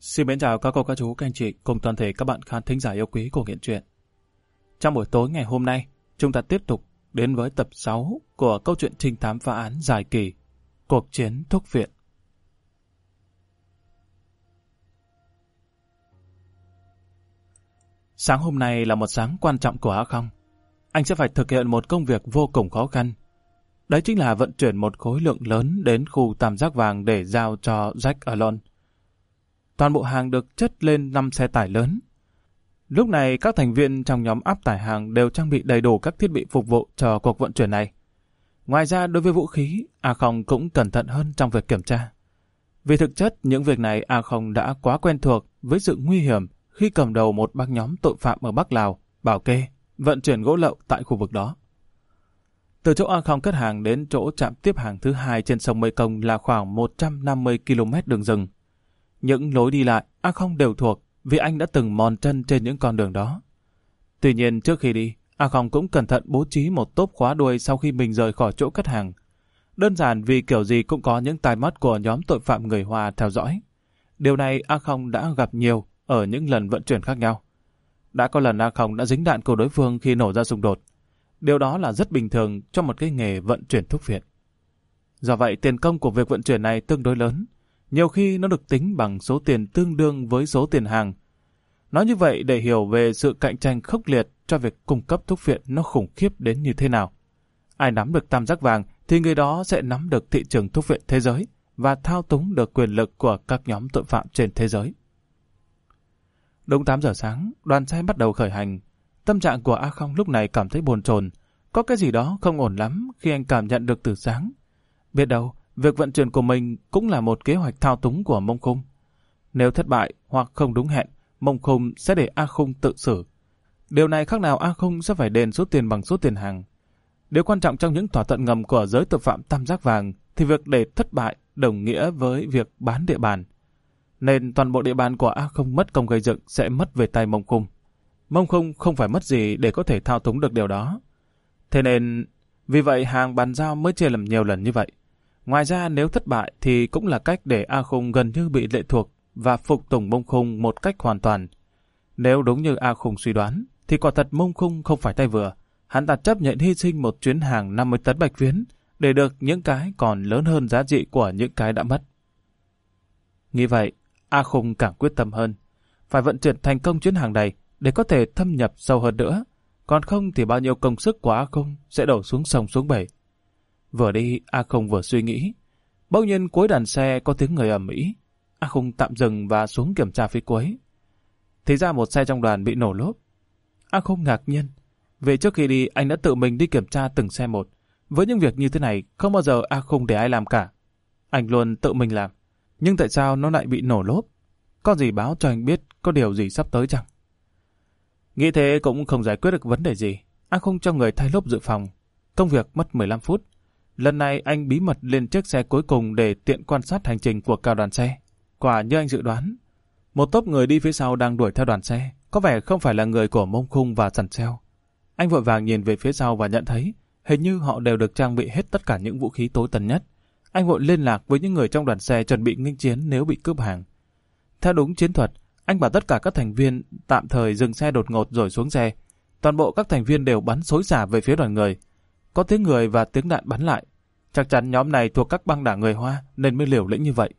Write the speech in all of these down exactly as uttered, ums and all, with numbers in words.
Xin mến chào các cô, các chú, các anh chị cùng toàn thể các bạn khán thính giả yêu quý của Nghiện Truyện. Trong buổi tối ngày hôm nay, chúng ta tiếp tục đến với tập sáu của câu chuyện trinh thám phá án dài kỳ Cuộc chiến thuốc viện. Sáng hôm nay là một sáng quan trọng của Á Không. Anh sẽ phải thực hiện một công việc vô cùng khó khăn. Đấy chính là vận chuyển một khối lượng lớn đến khu tam giác vàng để giao cho Jack Alon. Toàn bộ hàng được chất lên năm xe tải lớn. Lúc này các thành viên trong nhóm áp tải hàng đều trang bị đầy đủ các thiết bị phục vụ cho cuộc vận chuyển này. Ngoài ra đối với vũ khí, A Không cũng cẩn thận hơn trong việc kiểm tra. Vì thực chất những việc này A Không đã quá quen thuộc với sự nguy hiểm khi cầm đầu một băng nhóm tội phạm ở Bắc Lào, bảo kê, vận chuyển gỗ lậu tại khu vực đó. Từ chỗ A Không cất hàng đến chỗ trạm tiếp hàng thứ hai trên sông Mekong là khoảng một trăm năm mươi ki lô mét đường rừng. Những lối đi lại A Không đều thuộc vì anh đã từng mòn chân trên những con đường đó. Tuy nhiên trước khi đi, A Không cũng cẩn thận bố trí một tốp khóa đuôi sau khi mình rời khỏi chỗ cất hàng. Đơn giản vì kiểu gì cũng có những tai mắt của nhóm tội phạm người Hoa theo dõi. Điều này A Không đã gặp nhiều ở những lần vận chuyển khác nhau. Đã có lần A Không đã dính đạn của đối phương khi nổ ra xung đột. Điều đó là rất bình thường cho một cái nghề vận chuyển thuốc viện. Do vậy tiền công của việc vận chuyển này tương đối lớn. Nhiều khi nó được tính bằng số tiền tương đương với số tiền hàng. Nói như vậy để hiểu về sự cạnh tranh khốc liệt cho việc cung cấp thuốc viện nó khủng khiếp đến như thế nào. Ai nắm được tam giác vàng thì người đó sẽ nắm được thị trường thuốc viện thế giới và thao túng được quyền lực của các nhóm tội phạm trên thế giới. Đúng tám giờ sáng, đoàn xe bắt đầu khởi hành. Tâm trạng của A Không lúc này cảm thấy bồn chồn, có cái gì đó không ổn lắm khi anh cảm nhận được từ sáng. Biết đâu, việc vận chuyển của mình cũng là một kế hoạch thao túng của Mông Khung. Nếu thất bại hoặc không đúng hẹn, Mông Khung sẽ để A Khung tự xử. Điều này khác nào A Khung sẽ phải đền số tiền bằng số tiền hàng. Điều quan trọng trong những thỏa thuận ngầm của giới tội phạm tam giác vàng thì việc để thất bại đồng nghĩa với việc bán địa bàn. Nên toàn bộ địa bàn của A Khung mất công gây dựng sẽ mất về tay Mông Khung. Mông Khung không phải mất gì để có thể thao túng được điều đó. Thế nên, vì vậy hàng bàn giao mới chia làm nhiều lần như vậy. Ngoài ra nếu thất bại thì cũng là cách để A Khung gần như bị lệ thuộc và phục tùng Mông Khung một cách hoàn toàn. Nếu đúng như A Khung suy đoán, thì quả thật Mông Khung không phải tay vừa. Hắn ta chấp nhận hy sinh một chuyến hàng năm mươi tấn bạch phiến để được những cái còn lớn hơn giá trị của những cái đã mất. Nghĩ vậy, A Khung càng quyết tâm hơn. Phải vận chuyển thành công chuyến hàng này để có thể thâm nhập sâu hơn nữa. Còn không thì bao nhiêu công sức của A Khung sẽ đổ xuống sông xuống bể. Vừa đi, A Khung vừa suy nghĩ. Bỗng nhiên cuối đàn xe có tiếng người ầm ĩ. A Khung tạm dừng và xuống kiểm tra phía cuối. Thì ra một xe trong đoàn bị nổ lốp. A Khung ngạc nhiên. Vì trước khi đi, anh đã tự mình đi kiểm tra từng xe một. Với những việc như thế này, không bao giờ A Khung để ai làm cả. Anh luôn tự mình làm. Nhưng tại sao nó lại bị nổ lốp? Có gì báo cho anh biết có điều gì sắp tới chăng? Nghĩ thế cũng không giải quyết được vấn đề gì. A Khung cho người thay lốp dự phòng. Công việc mất mười lăm phút. Lần này anh bí mật lên chiếc xe cuối cùng để tiện quan sát hành trình của cả đoàn xe. Quả như anh dự đoán, một tốp người đi phía sau đang đuổi theo đoàn xe, có vẻ không phải là người của Mông Khung và Sẵn Xeo. Anh vội vàng nhìn về phía sau và nhận thấy, hình như họ đều được trang bị hết tất cả những vũ khí tối tân nhất. Anh vội liên lạc với những người trong đoàn xe chuẩn bị nghênh chiến nếu bị cướp hàng. Theo đúng chiến thuật, anh bảo tất cả các thành viên tạm thời dừng xe đột ngột rồi xuống xe. Toàn bộ các thành viên đều bắn xối xả về phía đoàn người. Có tiếng người và tiếng đạn bắn lại. Chắc chắn nhóm này thuộc các băng đảng người Hoa nên mới liều lĩnh như vậy.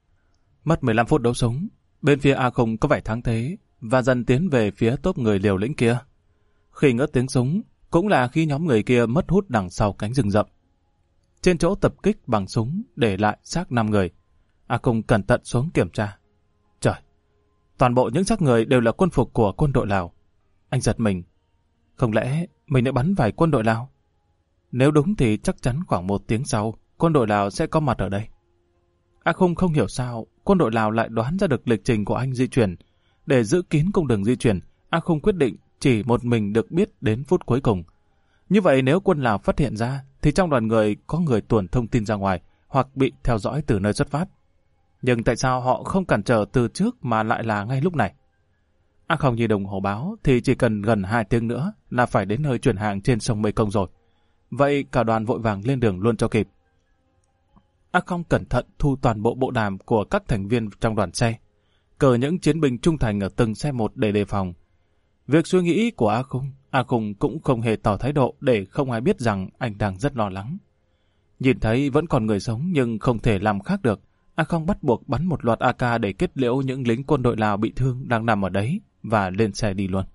Mất mười lăm phút đấu súng, bên phía A Khung có vẻ thắng thế và dần tiến về phía tốp người liều lĩnh kia. Khi ngớt tiếng súng, cũng là khi nhóm người kia mất hút đằng sau cánh rừng rậm. Trên chỗ tập kích bằng súng để lại xác năm người, A Khung cẩn thận xuống kiểm tra. Trời, toàn bộ những xác người đều là quân phục của quân đội Lào. Anh giật mình. Không lẽ mình đã bắn phải quân đội Lào? Nếu đúng thì chắc chắn khoảng một tiếng sau, quân đội Lào sẽ có mặt ở đây. A Khung không hiểu sao quân đội Lào lại đoán ra được lịch trình của anh di chuyển. Để giữ kín cung đường di chuyển, A Khung quyết định chỉ một mình được biết đến phút cuối cùng. Như vậy nếu quân Lào phát hiện ra, thì trong đoàn người có người tuồn thông tin ra ngoài hoặc bị theo dõi từ nơi xuất phát. Nhưng tại sao họ không cản trở từ trước mà lại là ngay lúc này? A Khung nhìn đồng hồ báo thì chỉ cần gần hai tiếng nữa là phải đến nơi chuyển hàng trên sông Mekong rồi. Vậy cả đoàn vội vàng lên đường luôn cho kịp. A Khung cẩn thận thu toàn bộ bộ đàm của các thành viên trong đoàn xe. cờ những chiến binh trung thành ở từng xe một để đề phòng. Việc suy nghĩ của A Khung, A Khung cũng không hề tỏ thái độ để không ai biết rằng anh đang rất lo lắng. Nhìn thấy vẫn còn người sống nhưng không thể làm khác được, A Khung bắt buộc bắn một loạt a ca để kết liễu những lính quân đội Lào bị thương đang nằm ở đấy và lên xe đi luôn.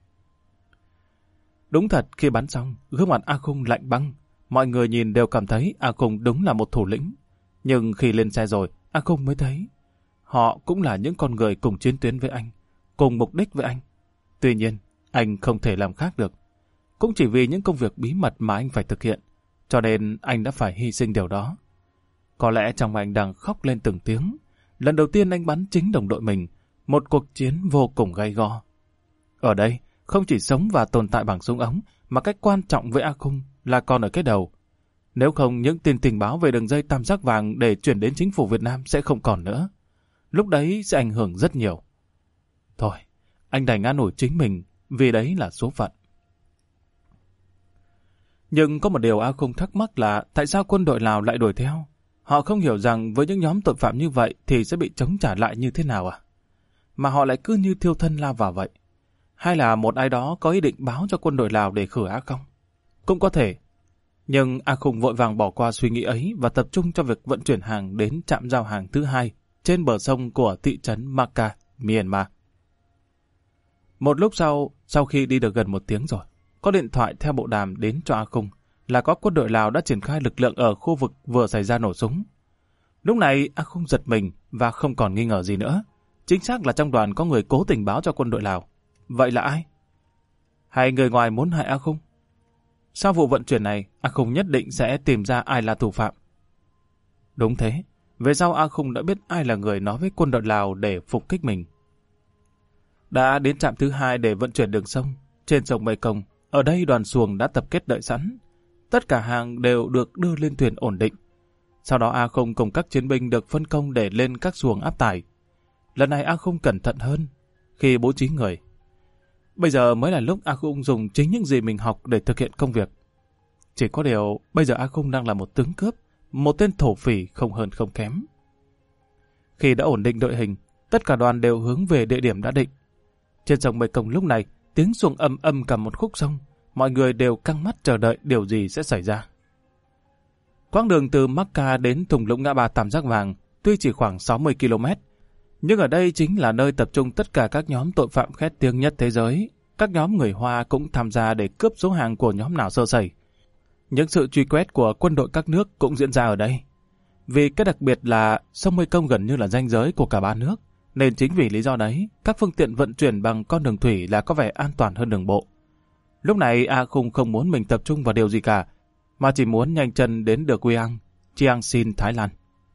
Đúng thật, khi bắn xong, gương mặt A Khung lạnh băng. Mọi người nhìn đều cảm thấy A Khung đúng là một thủ lĩnh. Nhưng khi lên xe rồi, A Khung mới thấy họ cũng là những con người cùng chiến tuyến với anh, cùng mục đích với anh. Tuy nhiên, anh không thể làm khác được. Cũng chỉ vì những công việc bí mật mà anh phải thực hiện, cho nên anh đã phải hy sinh điều đó. Có lẽ trong anh đang khóc lên từng tiếng. Lần đầu tiên anh bắn chính đồng đội mình, một cuộc chiến vô cùng gay go. Ở đây, không chỉ sống và tồn tại bằng súng ống, mà cách quan trọng với A Khung là còn ở cái đầu. Nếu không, những tin tình báo về đường dây tam giác vàng để chuyển đến chính phủ Việt Nam sẽ không còn nữa. Lúc đấy sẽ ảnh hưởng rất nhiều. Thôi, anh đành an ủi chính mình, vì đấy là số phận. Nhưng có một điều A Khung thắc mắc là tại sao quân đội Lào lại đuổi theo? Họ không hiểu rằng với những nhóm tội phạm như vậy thì sẽ bị chống trả lại như thế nào à? Mà họ lại cứ như thiêu thân lao vào vậy. Hay là một ai đó có ý định báo cho quân đội Lào để khử A Khung? Cũng có thể. Nhưng A Khung vội vàng bỏ qua suy nghĩ ấy và tập trung cho việc vận chuyển hàng đến trạm giao hàng thứ hai trên bờ sông của thị trấn Maka, Myanmar. Một lúc sau, sau khi đi được gần một tiếng rồi, có điện thoại theo bộ đàm đến cho A Khung là có quân đội Lào đã triển khai lực lượng ở khu vực vừa xảy ra nổ súng. Lúc này A Khung giật mình và không còn nghi ngờ gì nữa. Chính xác là trong đoàn có người cố tình báo cho quân đội Lào. Vậy là ai? Hay người ngoài muốn hại A Khung? Sau vụ vận chuyển này, A Khung nhất định sẽ tìm ra ai là thủ phạm. Đúng thế, về sau A Khung đã biết ai là người nói với quân đội Lào để phục kích mình. Đã đến trạm thứ hai để vận chuyển đường sông, trên sông Mekong, ở đây đoàn xuồng đã tập kết đợi sẵn. Tất cả hàng đều được đưa lên thuyền ổn định. Sau đó A Khung cùng các chiến binh được phân công để lên các xuồng áp tải. Lần này A Khung cẩn thận hơn khi bố trí người. Bây giờ mới là lúc A Khung dùng chính những gì mình học để thực hiện công việc. Chỉ có điều, bây giờ A Khung đang là một tướng cướp, một tên thổ phỉ không hơn không kém. Khi đã ổn định đội hình, tất cả đoàn đều hướng về địa điểm đã định. Trên sông Mekong lúc này, tiếng xuồng âm âm cả một khúc sông, mọi người đều căng mắt chờ đợi điều gì sẽ xảy ra. Quãng đường từ Maka đến thung lũng ngã ba Tam Giác Vàng tuy chỉ khoảng sáu mươi ki lô mét, nhưng ở đây chính là nơi tập trung tất cả các nhóm tội phạm khét tiếng nhất thế giới. Các nhóm người Hoa cũng tham gia để cướp số hàng của nhóm nào sơ sẩy. Những sự truy quét của quân đội các nước cũng diễn ra ở đây. Vì cái đặc biệt là sông Mekong gần như là ranh giới của cả ba nước, nên chính vì lý do đấy, các phương tiện vận chuyển bằng con đường thủy là có vẻ an toàn hơn đường bộ. Lúc này A Khung không muốn mình tập trung vào điều gì cả, mà chỉ muốn nhanh chân đến được Guiang, Chiang Sin, Thái Lan.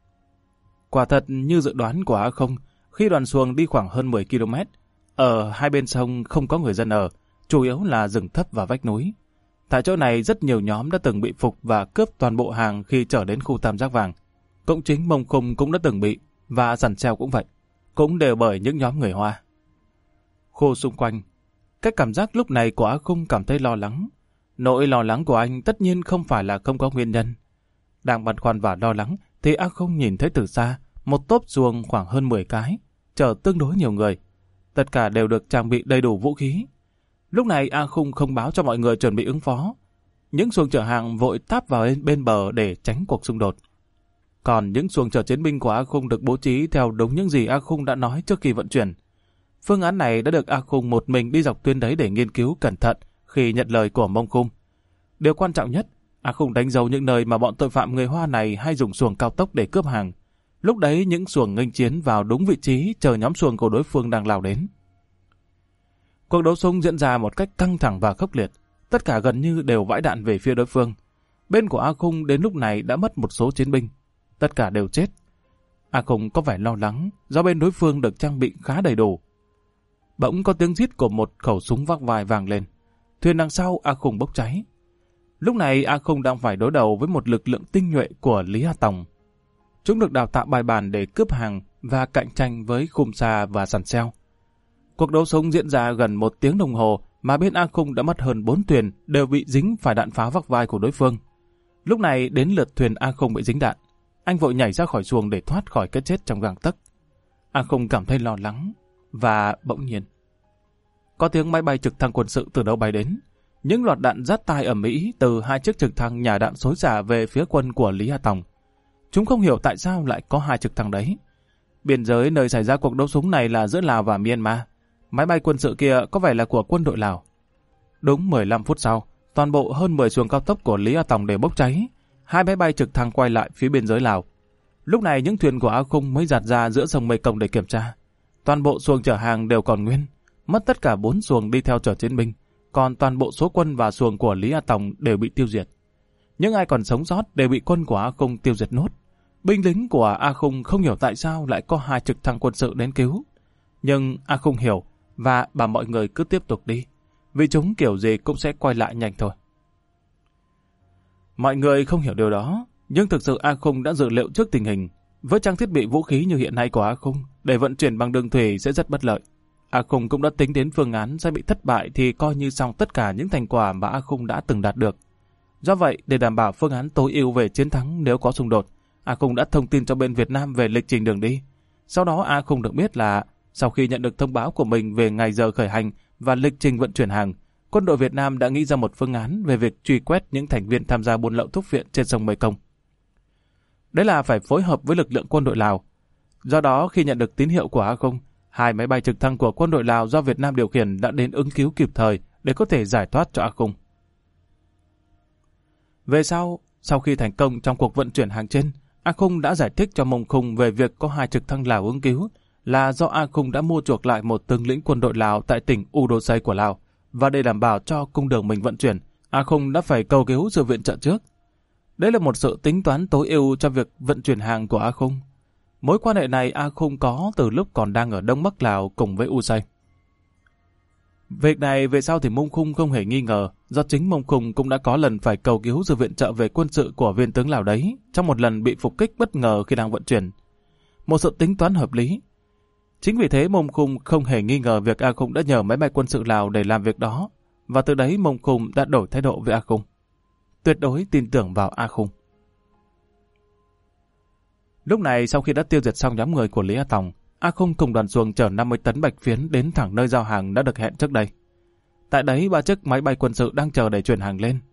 Quả thật như dự đoán của A Khung, khi đoàn xuồng đi khoảng hơn mười ki lô mét, ở hai bên sông không có người dân ở, chủ yếu là rừng thấp và vách núi. Tại chỗ này rất nhiều nhóm đã từng bị phục và cướp toàn bộ hàng khi trở đến khu Tam Giác Vàng. Cũng chính Mông Khung cũng đã từng bị, và Sằn Xeo cũng vậy, cũng đều bởi những nhóm người Hoa. Khu xung quanh, cái cảm giác lúc này của A Khung cảm thấy lo lắng. Nỗi lo lắng của anh tất nhiên không phải là không có nguyên nhân. Đang băn khoăn và lo lắng thì A Khung nhìn thấy từ xa một tốp xuồng khoảng hơn mười cái, chở tương đối nhiều người. Tất cả đều được trang bị đầy đủ vũ khí. Lúc này A Khung không báo cho mọi người chuẩn bị ứng phó. Những xuồng chở hàng vội táp vào bên bờ để tránh cuộc xung đột. Còn những xuồng chở chiến binh của A Khung được bố trí theo đúng những gì A Khung đã nói trước khi vận chuyển. Phương án này đã được A Khung một mình đi dọc tuyến đấy để nghiên cứu cẩn thận khi nhận lời của Mông Khung. Điều quan trọng nhất, A Khung đánh dấu những nơi mà bọn tội phạm người Hoa này hay dùng xuồng cao tốc để cướp hàng. Lúc đấy những xuồng nghênh chiến vào đúng vị trí chờ nhóm xuồng của đối phương đang lao đến. Cuộc đấu súng diễn ra một cách căng thẳng và khốc liệt. Tất cả gần như đều vãi đạn về phía đối phương. Bên của A Khung đến lúc này đã mất một số chiến binh. Tất cả đều chết. A Khung có vẻ lo lắng do bên đối phương được trang bị khá đầy đủ. Bỗng có tiếng rít của một khẩu súng vác vai vang lên. Thuyền đằng sau A Khung bốc cháy. Lúc này A Khung đang phải đối đầu với một lực lượng tinh nhuệ của Lý Hà Tòng. Chúng được đào tạo bài bản để cướp hàng và cạnh tranh với Khum Sa và Sằn Xeo. Cuộc đấu súng diễn ra gần một tiếng đồng hồ mà bên A Khung đã mất hơn bốn thuyền đều bị dính phải đạn pháo vác vai của đối phương. Lúc này đến lượt thuyền A Khung bị dính đạn. Anh vội nhảy ra khỏi xuồng để thoát khỏi cái chết trong gang tấc. A Khung cảm thấy lo lắng, và bỗng nhiên có tiếng máy bay trực thăng quân sự từ đâu bay đến. Những loạt đạn rát tai ầm ĩ từ hai chiếc trực thăng nhả đạn xối xả về phía quân của Lý A Tòng. Chúng không hiểu tại sao lại có hai trực thăng đấy. Biên giới nơi xảy ra cuộc đấu súng này là giữa Lào và Myanmar. Máy bay quân sự kia có vẻ là của quân đội Lào. Đúng mười lăm phút sau, toàn bộ hơn mười xuồng cao tốc của Lý A Tòng đều bốc cháy. Hai máy bay trực thăng quay lại phía biên giới Lào. Lúc này những thuyền của A Khung mới giạt ra giữa sông Mekong để kiểm tra. Toàn bộ xuồng chở hàng đều còn nguyên, mất tất cả bốn xuồng đi theo chở chiến binh, còn toàn bộ số quân và xuồng của Lý A Tòng đều bị tiêu diệt. Những ai còn sống sót đều bị quân của A Khung tiêu diệt nốt. Binh lính của A Khung không hiểu tại sao lại có hai trực thăng quân sự đến cứu. Nhưng A Khung hiểu và bảo mọi người cứ tiếp tục đi, vì chúng kiểu gì cũng sẽ quay lại nhanh thôi. Mọi người không hiểu điều đó, nhưng thực sự A Khung đã dự liệu trước tình hình. Với trang thiết bị vũ khí như hiện nay của A Khung, để vận chuyển bằng đường thủy sẽ rất bất lợi. A Khung cũng đã tính đến phương án sẽ bị thất bại thì coi như xong tất cả những thành quả mà A Khung đã từng đạt được. Do vậy, để đảm bảo phương án tối ưu về chiến thắng nếu có xung đột, A Khung đã thông tin cho bên Việt Nam về lịch trình đường đi. Sau đó A Khung được biết là sau khi nhận được thông báo của mình về ngày giờ khởi hành và lịch trình vận chuyển hàng, quân đội Việt Nam đã nghĩ ra một phương án về việc truy quét những thành viên tham gia buôn lậu thuốc viện trên sông Mekong. Đấy là phải phối hợp với lực lượng quân đội Lào. Do đó, khi nhận được tín hiệu của A Khung, hai máy bay trực thăng của quân đội Lào do Việt Nam điều khiển đã đến ứng cứu kịp thời để có thể giải thoát cho A Khung. Về sau, sau khi thành công trong cuộc vận chuyển hàng trên, A Khung đã giải thích cho Mông Khung về việc có hai trực thăng Lào ứng cứu là do A Khung đã mua chuộc lại một tướng lĩnh quân đội Lào tại tỉnh Udosai của Lào, và để đảm bảo cho cung đường mình vận chuyển, A Khung đã phải cầu cứu sự viện trợ trước. Đây là một sự tính toán tối ưu cho việc vận chuyển hàng của A Khung. Mối quan hệ này A Khung có từ lúc còn đang ở Đông Bắc Lào cùng với Usai. Việc này về sau thì Mông Khung không hề nghi ngờ, do chính Mông Khung cũng đã có lần phải cầu cứu sự viện trợ về quân sự của viên tướng Lào đấy, trong một lần bị phục kích bất ngờ khi đang vận chuyển. Một sự tính toán hợp lý. Chính vì thế Mông Khung không hề nghi ngờ việc A Khung đã nhờ máy bay quân sự Lào để làm việc đó, và từ đấy Mông Khung đã đổi thái độ với A Khung. Tuyệt đối tin tưởng vào A Khung. Lúc này, sau khi đã tiêu diệt xong nhóm người của Lý A Tòng, A Khung cùng đoàn xuồng chở năm mươi tấn bạch phiến đến thẳng nơi giao hàng đã được hẹn trước đây. Tại đấy, ba chiếc máy bay quân sự đang chờ để chuyển hàng lên.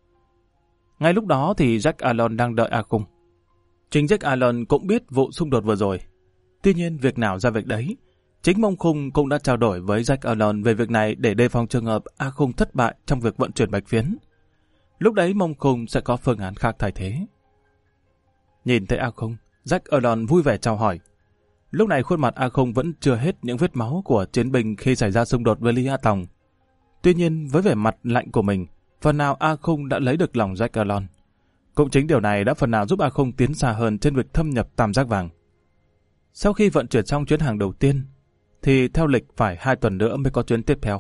Ngay lúc đó thì Jack Allen đang đợi A Khung. Chính Jack Allen cũng biết vụ xung đột vừa rồi. Tuy nhiên, việc nào ra việc đấy. Chính Mông Khung cũng đã trao đổi với Jack Allen về việc này để đề phòng trường hợp A Khung thất bại trong việc vận chuyển bạch phiến. Lúc đấy Mông Khung sẽ có phương án khác thay thế. Nhìn thấy A Khung, Jack Allen vui vẻ chào hỏi. Lúc này khuôn mặt A Khung vẫn chưa hết những vết máu của chiến binh khi xảy ra xung đột với Lý A Tòng. Tuy nhiên, với vẻ mặt lạnh của mình, phần nào A Khung đã lấy được lòng Jack Allen. Cũng chính điều này đã phần nào giúp A Khung tiến xa hơn trên việc thâm nhập Tam Giác Vàng. Sau khi vận chuyển xong chuyến hàng đầu tiên, thì theo lịch phải hai tuần nữa mới có chuyến tiếp theo.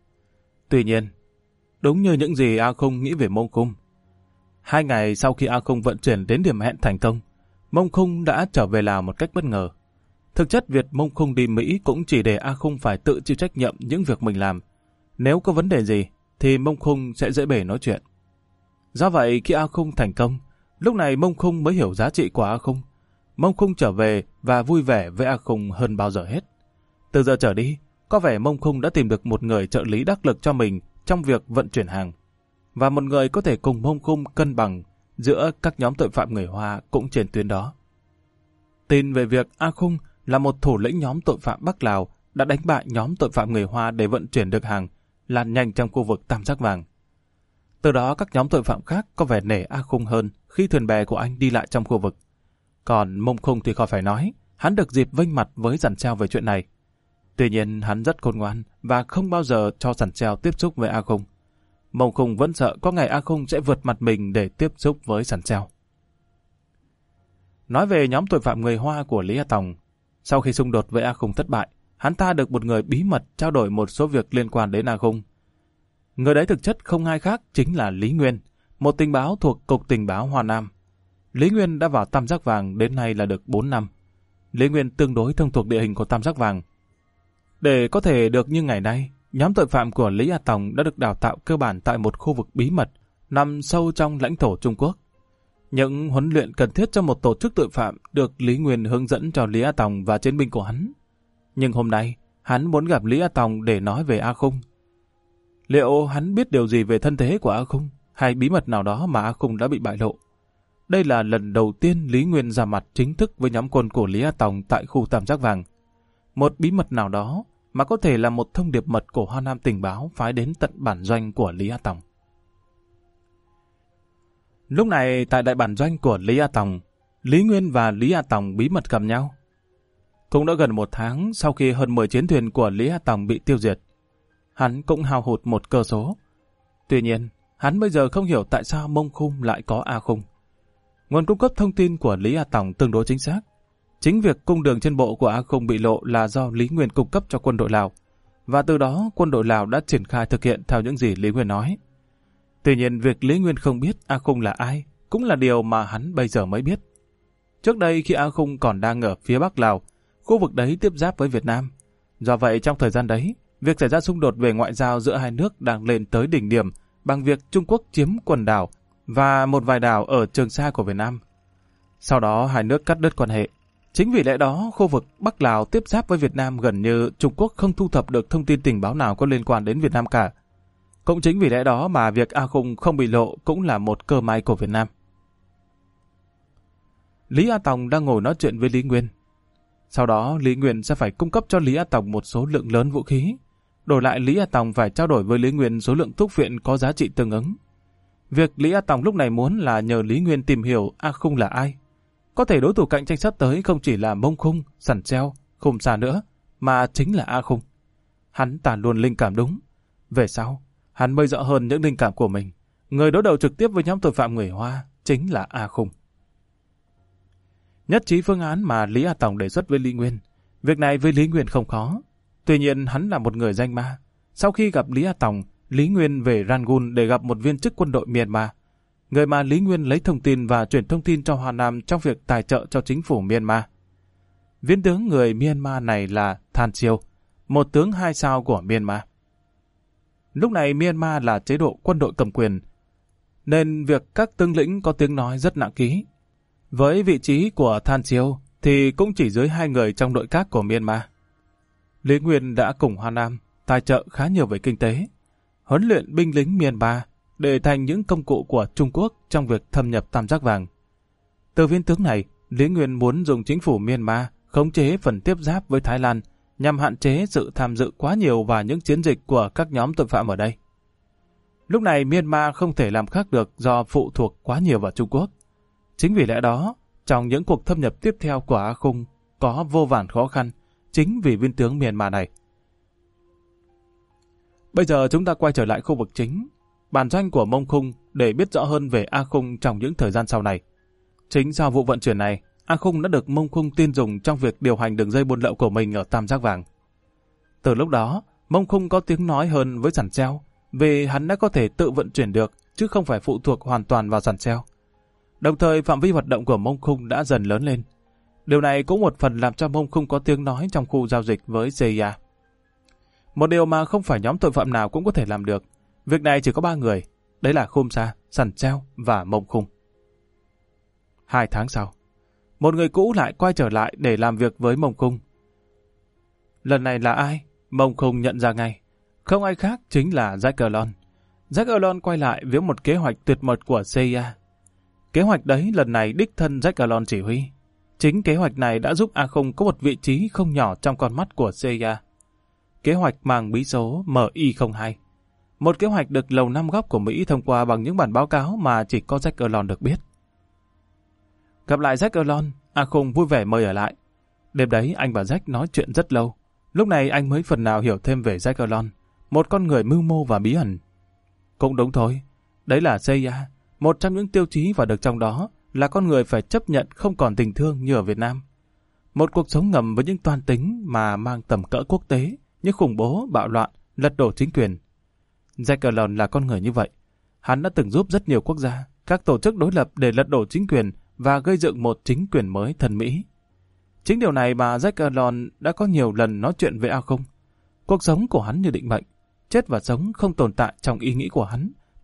Tuy nhiên, đúng như những gì A Khung nghĩ về Mông Khung, hai ngày sau khi A Khung vận chuyển đến điểm hẹn thành công, Mông Khung đã trở về Lào một cách bất ngờ. Thực chất việc Mông Khung đi Mỹ cũng chỉ để A Khung phải tự chịu trách nhiệm những việc mình làm. Nếu có vấn đề gì, thì Mông Khung sẽ dễ bề nói chuyện. Do vậy, khi A Khung thành công, lúc này Mông Khung mới hiểu giá trị của A Khung. Mông Khung trở về và vui vẻ với A Khung hơn bao giờ hết. Từ giờ trở đi, có vẻ Mông Khung đã tìm được một người trợ lý đắc lực cho mình trong việc vận chuyển hàng, và một người có thể cùng Mông Khung cân bằng giữa các nhóm tội phạm người Hoa cũng trên tuyến đó. Tin về việc A Khung là một thủ lĩnh nhóm tội phạm Bắc Lào đã đánh bại nhóm tội phạm người Hoa để vận chuyển được hàng lan nhanh trong khu vực Tam Giác Vàng. Từ đó các nhóm tội phạm khác có vẻ nể A Khung hơn khi thuyền bè của anh đi lại trong khu vực. Còn Mông Khung thì khỏi phải nói, hắn được dịp vênh mặt với Giản Treo về chuyện này. Tuy nhiên hắn rất khôn ngoan và không bao giờ cho Giản Treo tiếp xúc với A Khung. Mông Khung vẫn sợ có ngày A Khung sẽ vượt mặt mình để tiếp xúc với Giản Treo. Nói về nhóm tội phạm người Hoa của Lý A Tòng, sau khi xung đột với A Khung thất bại, hắn ta được một người bí mật trao đổi một số việc liên quan đến A Khung. Người đấy thực chất không ai khác chính là Lý Nguyên, một tình báo thuộc Cục Tình báo Hoa Nam. Lý Nguyên đã vào Tam Giác Vàng đến nay là được bốn năm. Lý Nguyên tương đối thông thuộc địa hình của Tam Giác Vàng. Để có thể được như ngày nay, nhóm tội phạm của Lý A Tòng đã được đào tạo cơ bản tại một khu vực bí mật nằm sâu trong lãnh thổ Trung Quốc. Những huấn luyện cần thiết cho một tổ chức tội phạm được Lý Nguyên hướng dẫn cho Lý A Tòng và chiến binh của hắn. Nhưng hôm nay, hắn muốn gặp Lý A Tòng để nói về A Khung. Liệu hắn biết điều gì về thân thế của A Khung, hay bí mật nào đó mà A Khung đã bị bại lộ? Đây là lần đầu tiên Lý Nguyên ra mặt chính thức với nhóm quân của Lý A Tòng tại khu Tam Giác Vàng. Một bí mật nào đó mà có thể là một thông điệp mật của Hoa Nam tình báo phái đến tận bản doanh của Lý A Tòng. Lúc này tại đại bản doanh của Lý A Tòng, Lý Nguyên và Lý A Tòng bí mật gặp nhau. Cũng đã gần một tháng sau khi hơn mười chiến thuyền của Lý A Tòng bị tiêu diệt. Hắn cũng hao hụt một cơ số. Tuy nhiên, hắn bây giờ không hiểu tại sao Mông Khung lại có A Khung. Nguồn cung cấp thông tin của Lý A Tòng tương đối chính xác. Chính việc cung đường trên bộ của A Khung bị lộ là do Lý Nguyên cung cấp cho quân đội Lào, và từ đó quân đội Lào đã triển khai thực hiện theo những gì Lý Nguyên nói. Tuy nhiên, việc Lý Nguyên không biết A Khung là ai cũng là điều mà hắn bây giờ mới biết. Trước đây khi A Khung còn đang ở phía Bắc Lào, khu vực đấy tiếp giáp với Việt Nam. Do vậy trong thời gian đấy, việc xảy ra xung đột về ngoại giao giữa hai nước đang lên tới đỉnh điểm bằng việc Trung Quốc chiếm quần đảo và một vài đảo ở Trường Sa của Việt Nam. Sau đó hai nước cắt đứt quan hệ. Chính vì lẽ đó, khu vực Bắc Lào tiếp giáp với Việt Nam gần như Trung Quốc không thu thập được thông tin tình báo nào có liên quan đến Việt Nam cả. Cũng chính vì lẽ đó mà việc A Khung không bị lộ cũng là một cơ may của Việt Nam. Lý A Tòng đang ngồi nói chuyện với Lý Nguyên. Sau đó Lý Nguyên sẽ phải cung cấp cho Lý A Tòng một số lượng lớn vũ khí. Đổi lại Lý A Tòng phải trao đổi với Lý Nguyên số lượng thuốc viện có giá trị tương ứng. Việc Lý A Tòng lúc này muốn là nhờ Lý Nguyên tìm hiểu A Khung là ai. Có thể đối thủ cạnh tranh sắp tới không chỉ là Mông Khung, Sẵn Treo, Khum Sa nữa, mà chính là A Khung. Hắn ta luôn linh cảm đúng. Về sau, hắn mới rõ hơn những linh cảm của mình. Người đối đầu trực tiếp với nhóm tội phạm người Hoa chính là A Khung. Nhất trí phương án mà Lý A Tòng đề xuất với Lý Nguyên. Việc này với Lý Nguyên không khó. Tuy nhiên hắn là một người danh ma. Sau khi gặp Lý A Tòng, Lý Nguyên về Rangoon để gặp một viên chức quân đội Myanmar. Người mà Lý Nguyên lấy thông tin và chuyển thông tin cho Hoa Nam trong việc tài trợ cho chính phủ Myanmar. Viên tướng người Myanmar này là Than Siêu, một tướng hai sao của Myanmar. Lúc này Myanmar là chế độ quân đội cầm quyền, nên việc các tướng lĩnh có tiếng nói rất nặng ký. Với vị trí của Than Siêu thì cũng chỉ dưới hai người trong nội các của Myanmar. Lý Nguyên đã cùng Hoa Nam tài trợ khá nhiều về kinh tế, huấn luyện binh lính Myanmar để thành những công cụ của Trung Quốc trong việc thâm nhập Tam Giác Vàng. Từ viên tướng này, Lý Nguyên muốn dùng chính phủ Myanmar khống chế phần tiếp giáp với Thái Lan nhằm hạn chế sự tham dự quá nhiều vào những chiến dịch của các nhóm tội phạm ở đây. Lúc này Myanmar không thể làm khác được do phụ thuộc quá nhiều vào Trung Quốc. Chính vì lẽ đó, trong những cuộc thâm nhập tiếp theo của A Khung có vô vàn khó khăn chính vì viên tướng Myanmar này. Bây giờ chúng ta quay trở lại khu vực chính, bản doanh của Mông Khung để biết rõ hơn về A Khung trong những thời gian sau này. Chính sau vụ vận chuyển này, A Khung đã được Mông Khung tin dùng trong việc điều hành đường dây buôn lậu của mình ở Tam Giác Vàng. Từ lúc đó, Mông Khung có tiếng nói hơn với Sẵn Treo vì hắn đã có thể tự vận chuyển được chứ không phải phụ thuộc hoàn toàn vào Sẵn Treo. Đồng thời phạm vi hoạt động của Mông Khung đã dần lớn lên. Điều này cũng một phần làm cho Mông Khung có tiếng nói trong khu giao dịch với xê i a. Một điều mà không phải nhóm tội phạm nào cũng có thể làm được. Việc này chỉ có ba người, đấy là Khum Sa, Sẵn Treo và Mông Khung. Hai tháng sau, một người cũ lại quay trở lại để làm việc với Mông Khung. Lần này là ai? Mông Khung nhận ra ngay. Không ai khác chính là Jack Erlon. Jack Erlon quay lại với một kế hoạch tuyệt mật của xê i a. Kế hoạch đấy lần này đích thân Jack Erlon chỉ huy. Chính kế hoạch này đã giúp A Khung có một vị trí không nhỏ trong con mắt của xê i a. Kế hoạch mang bí số M I không hai. Một kế hoạch được Lầu Năm Góc của Mỹ thông qua bằng những bản báo cáo mà chỉ có Jack Erlon được biết. Gặp lại Jack Erlon, A Khung vui vẻ mời ở lại. Đêm đấy anh và Jack nói chuyện rất lâu. Lúc này anh mới phần nào hiểu thêm về Jack Erlon, một con người mưu mô và bí ẩn. Cũng đúng thôi, đấy là xê i a. Một trong những tiêu chí và được trong đó là con người phải chấp nhận không còn tình thương như ở Việt Nam. Một cuộc sống ngầm với những toan tính mà mang tầm cỡ quốc tế như khủng bố, bạo loạn, lật đổ chính quyền. Jack Erlon là con người như vậy. Hắn đã từng giúp rất nhiều quốc gia, các tổ chức đối lập để lật đổ chính quyền và gây dựng một chính quyền mới thân Mỹ. Chính điều này mà Jack Erlon đã có nhiều lần nói chuyện với A Khung. Cuộc sống của hắn như định mệnh, chết và sống không tồn tại trong ý nghĩ của hắn,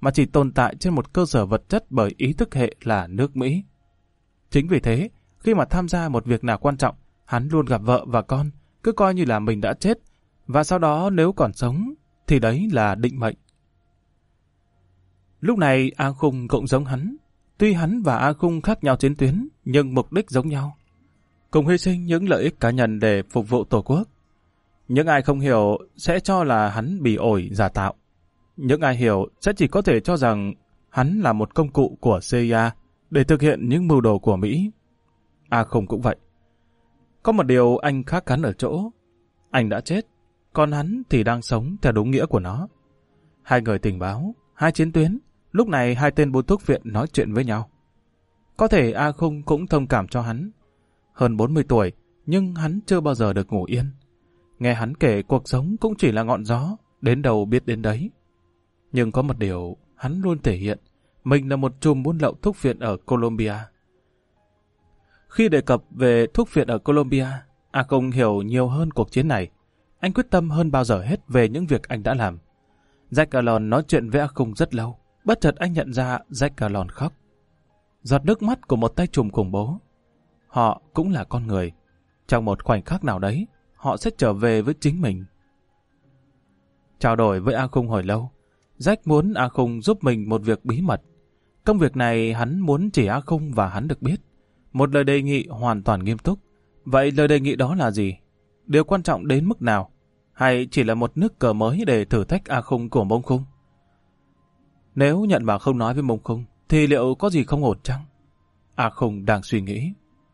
mà chỉ tồn tại trên một cơ sở vật chất bởi ý thức hệ là nước Mỹ. Chính vì thế, khi mà tham gia một việc nào quan trọng, hắn luôn gặp vợ và con, cứ coi như là mình đã chết, và sau đó nếu còn sống, thì đấy là định mệnh. Lúc này A Khung cũng giống hắn. Tuy hắn và A Khung khác nhau chiến tuyến, nhưng mục đích giống nhau. Cùng hy sinh những lợi ích cá nhân để phục vụ Tổ quốc. Những ai không hiểu sẽ cho là hắn bị ổi giả tạo. Những ai hiểu sẽ chỉ có thể cho rằng hắn là một công cụ của xê i a để thực hiện những mưu đồ của Mỹ. A Khung cũng vậy. Có một điều anh khác hắn ở chỗ. Anh đã chết, còn hắn thì đang sống theo đúng nghĩa của nó. Hai người tình báo, hai chiến tuyến, lúc này hai tên buôn thuốc viện nói chuyện với nhau. Có thể A Khung cũng thông cảm cho hắn. Hơn bốn mươi tuổi, nhưng hắn chưa bao giờ được ngủ yên. Nghe hắn kể cuộc sống cũng chỉ là ngọn gió, đến đâu biết đến đấy. Nhưng có một điều, hắn luôn thể hiện, mình là một trùm buôn lậu thuốc viện ở Colombia. Khi đề cập về thuốc viện ở Colombia, A Khung hiểu nhiều hơn cuộc chiến này. Anh quyết tâm hơn bao giờ hết về những việc anh đã làm. Jack Gallon nói chuyện với A Khung rất lâu. Bất chợt anh nhận ra Jack Gallon khóc. Giọt nước mắt của một tay trùm khủng bố. Họ cũng là con người. Trong một khoảnh khắc nào đấy, họ sẽ trở về với chính mình. Trao đổi với A Khung hồi lâu, Jack muốn A Khung giúp mình một việc bí mật. Công việc này hắn muốn chỉ A Khung và hắn được biết. Một lời đề nghị hoàn toàn nghiêm túc. Vậy lời đề nghị đó là gì? Điều quan trọng đến mức nào? Hay chỉ là một nước cờ mới để thử thách A Khung của Mông Khung? Nếu nhận mà không nói với Mông Khung, thì liệu có gì không ổn chăng? A Khung đang suy nghĩ.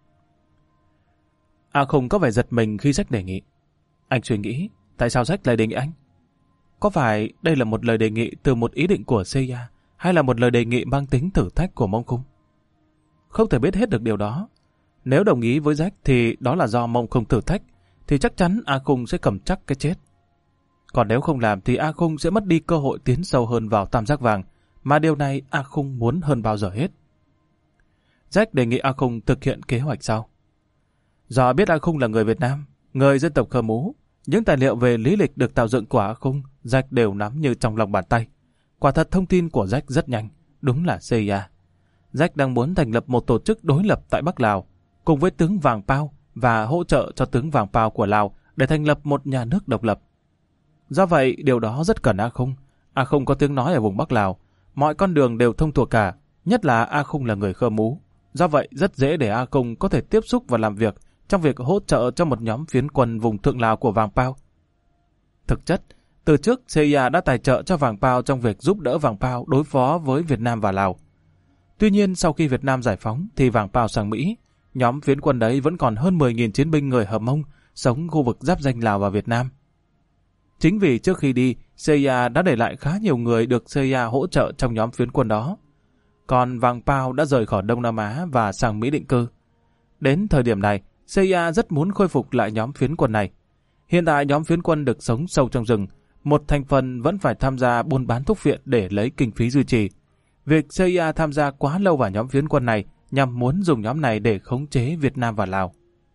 A Khung có vẻ giật mình khi Jack đề nghị. Anh suy nghĩ, tại sao Jack lại đề nghị anh? Có phải đây là một lời đề nghị từ một ý định của xê i a, hay là một lời đề nghị mang tính thử thách của Mông Khung? Không thể biết hết được điều đó. Nếu đồng ý với Jack thì đó là do Mông Khung thử thách, thì chắc chắn A Khung sẽ cầm chắc cái chết. Còn nếu không làm thì A Khung sẽ mất đi cơ hội tiến sâu hơn vào tam giác vàng, mà điều này A Khung muốn hơn bao giờ hết. Jack đề nghị A Khung thực hiện kế hoạch sau. Do biết A Khung là người Việt Nam, người dân tộc Khơ Mú, những tài liệu về lý lịch được tạo dựng của A Khung, Jack đều nắm như trong lòng bàn tay. Quả thật thông tin của Jack rất nhanh, đúng là xê i a. Jack đang muốn thành lập một tổ chức đối lập tại Bắc Lào, cùng với tướng Vàng Pao và hỗ trợ cho tướng Vàng Pao của Lào để thành lập một nhà nước độc lập. Do vậy, điều đó rất cần A Khung. A Khung có tiếng nói ở vùng Bắc Lào, mọi con đường đều thông thuộc cả, nhất là A Khung là người Khơ Mú. Do vậy, rất dễ để A Khung có thể tiếp xúc và làm việc trong việc hỗ trợ cho một nhóm phiến quân vùng Thượng Lào của Vàng Pao. Thực chất, từ trước xê i a đã tài trợ cho Vàng Pao trong việc giúp đỡ Vàng Pao đối phó với Việt Nam và Lào. Tuy nhiên, sau khi Việt Nam giải phóng thì Vàng Pao sang Mỹ, nhóm phiến quân đấy vẫn còn hơn mười nghìn chiến binh người Hờ Mông sống khu vực giáp ranh Lào và Việt Nam. Chính vì trước khi đi, xê i a đã để lại khá nhiều người được xê i a hỗ trợ trong nhóm phiến quân đó. Còn Vàng Pao đã rời khỏi Đông Nam Á và sang Mỹ định cư. Đến thời điểm này, xê i a rất muốn khôi phục lại nhóm phiến quân này. Hiện tại nhóm phiến quân được sống sâu trong rừng, một thành phần vẫn phải tham gia buôn bán thuốc viện để lấy kinh phí duy trì. Việc xê i a tham gia quá lâu vào nhóm phiến quân này nhằm muốn dùng nhóm này để khống chế Việt Nam và Lào.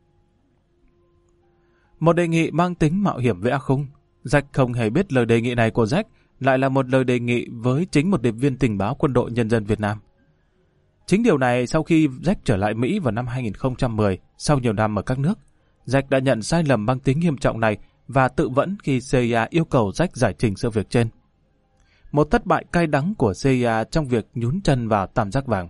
Một đề nghị mang tính mạo hiểm với A Khung. Jack không hề biết lời đề nghị này của Jack lại là một lời đề nghị với chính một điệp viên tình báo quân đội nhân dân Việt Nam. Chính điều này sau khi Jack trở lại Mỹ vào năm hai nghìn không trăm mười, sau nhiều năm ở các nước, Jack đã nhận sai lầm mang tính nghiêm trọng này và tự vẫn khi xê i a yêu cầu Jack giải trình sự việc trên. Một thất bại cay đắng của xê i a trong việc nhún chân vào tam giác vàng.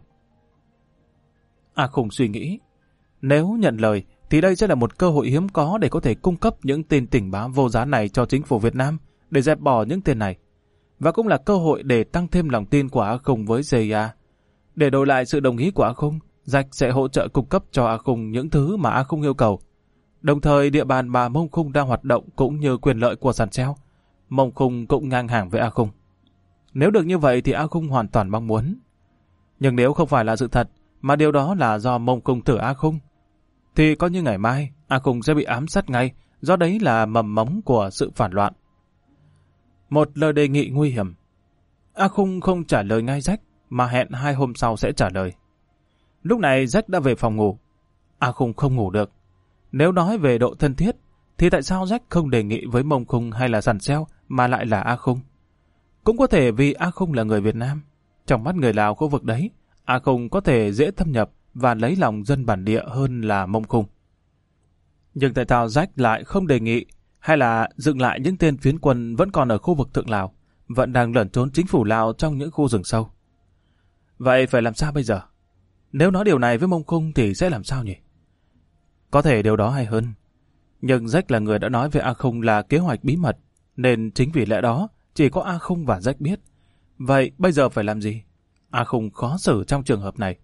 A Khung suy nghĩ, nếu nhận lời thì đây sẽ là một cơ hội hiếm có để có thể cung cấp những tên tình báo vô giá này cho chính phủ Việt Nam để dẹp bỏ những tên này. Và cũng là cơ hội để tăng thêm lòng tin của A Khung với xê i a. Để đổi lại sự đồng ý của A Khung, Jack sẽ hỗ trợ cung cấp cho A Khung những thứ mà A Khung yêu cầu. Đồng thời địa bàn mà Mông Khung đang hoạt động cũng như quyền lợi của Sàn Treo, Mông Khung cũng ngang hàng với A Khung. Nếu được như vậy thì A Khung hoàn toàn mong muốn. Nhưng nếu không phải là sự thật, mà điều đó là do Mông Khung thử A Khung, thì có như ngày mai A Khung sẽ bị ám sát ngay, do đấy là mầm mống của sự phản loạn. Một lời đề nghị nguy hiểm. A Khung không trả lời ngay Jack, mà hẹn hai hôm sau sẽ trả lời. Lúc này Jack đã về phòng ngủ. A Khung không ngủ được. Nếu nói về độ thân thiết, thì tại sao Jack không đề nghị với Mông Khung hay là Sàn Treo mà lại là A Khung? Cũng có thể vì A Không là người Việt Nam. Trong mắt người Lào khu vực đấy, A Không có thể dễ thâm nhập và lấy lòng dân bản địa hơn là Mông Khung. Nhưng tại sao Jack lại không đề nghị hay là dựng lại những tên phiến quân vẫn còn ở khu vực Thượng Lào, vẫn đang lẩn trốn chính phủ Lào trong những khu rừng sâu? Vậy phải làm sao bây giờ? Nếu nói điều này với Mông Khung thì sẽ làm sao nhỉ? Có thể điều đó hay hơn. Nhưng Jack là người đã nói với A Không là kế hoạch bí mật, nên chính vì lẽ đó chỉ có A Không và Jack biết. Vậy bây giờ phải làm gì? A Không khó xử trong trường hợp này.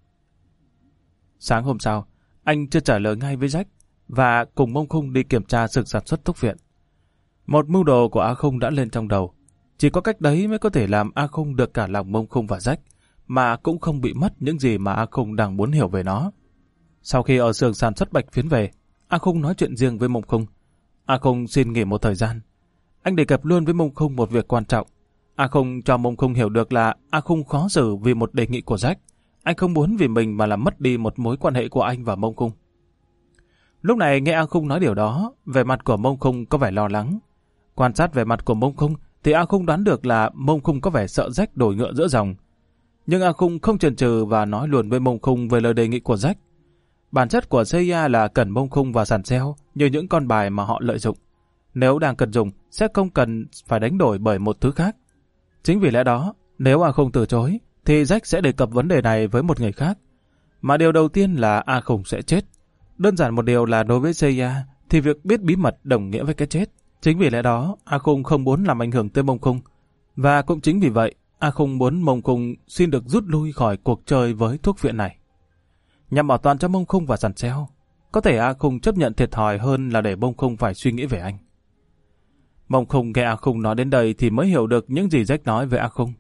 Sáng hôm sau, anh chưa trả lời ngay với Jack và cùng Mông Khung đi kiểm tra xưởng sản xuất thuốc viện. Một mưu đồ của A Không đã lên trong đầu. Chỉ có cách đấy mới có thể làm A Không được cả lòng Mông Khung và Jack, mà cũng không bị mất những gì mà A Không đang muốn hiểu về nó. Sau khi ở xưởng sản xuất bạch phiến về, A Không nói chuyện riêng với Mông Khung. A Không xin nghỉ một thời gian. Anh đề cập luôn với Mông Khung một việc quan trọng. A Không cho Mông Khung hiểu được là A Không khó xử vì một đề nghị của Jack. Anh không muốn vì mình mà làm mất đi một mối quan hệ của anh và Mông Khung. Lúc này nghe A Không nói điều đó, vẻ mặt của Mông Khung có vẻ lo lắng. Quan sát vẻ mặt của Mông Khung thì A Không đoán được là Mông Khung có vẻ sợ Jack đổi ngựa giữa dòng. Nhưng A Không không chần chừ và nói luôn với Mông Khung về lời đề nghị của Jack. Bản chất của xê i a là cần Mông Khung và Sàn Xeo như những con bài mà họ lợi dụng. Nếu đang cần dùng, sẽ không cần phải đánh đổi bởi một thứ khác. Chính vì lẽ đó, nếu A Không từ chối, thì Jack sẽ đề cập vấn đề này với một người khác. Mà điều đầu tiên là A Không sẽ chết. Đơn giản một điều là đối với xê i a, thì việc biết bí mật đồng nghĩa với cái chết. Chính vì lẽ đó, A Không không muốn làm ảnh hưởng tới Mông Khung. Và cũng chính vì vậy, A Không muốn Mông Khung xin được rút lui khỏi cuộc chơi với thuốc viện này. Nhằm bảo toàn cho Mông Khung và Sàn Xeo, có thể A Không chấp nhận thiệt thòi hơn là để Mông Khung phải suy nghĩ về anh. Mông Khung nghe A Không nói đến đây thì mới hiểu được những gì Jack nói về A Không.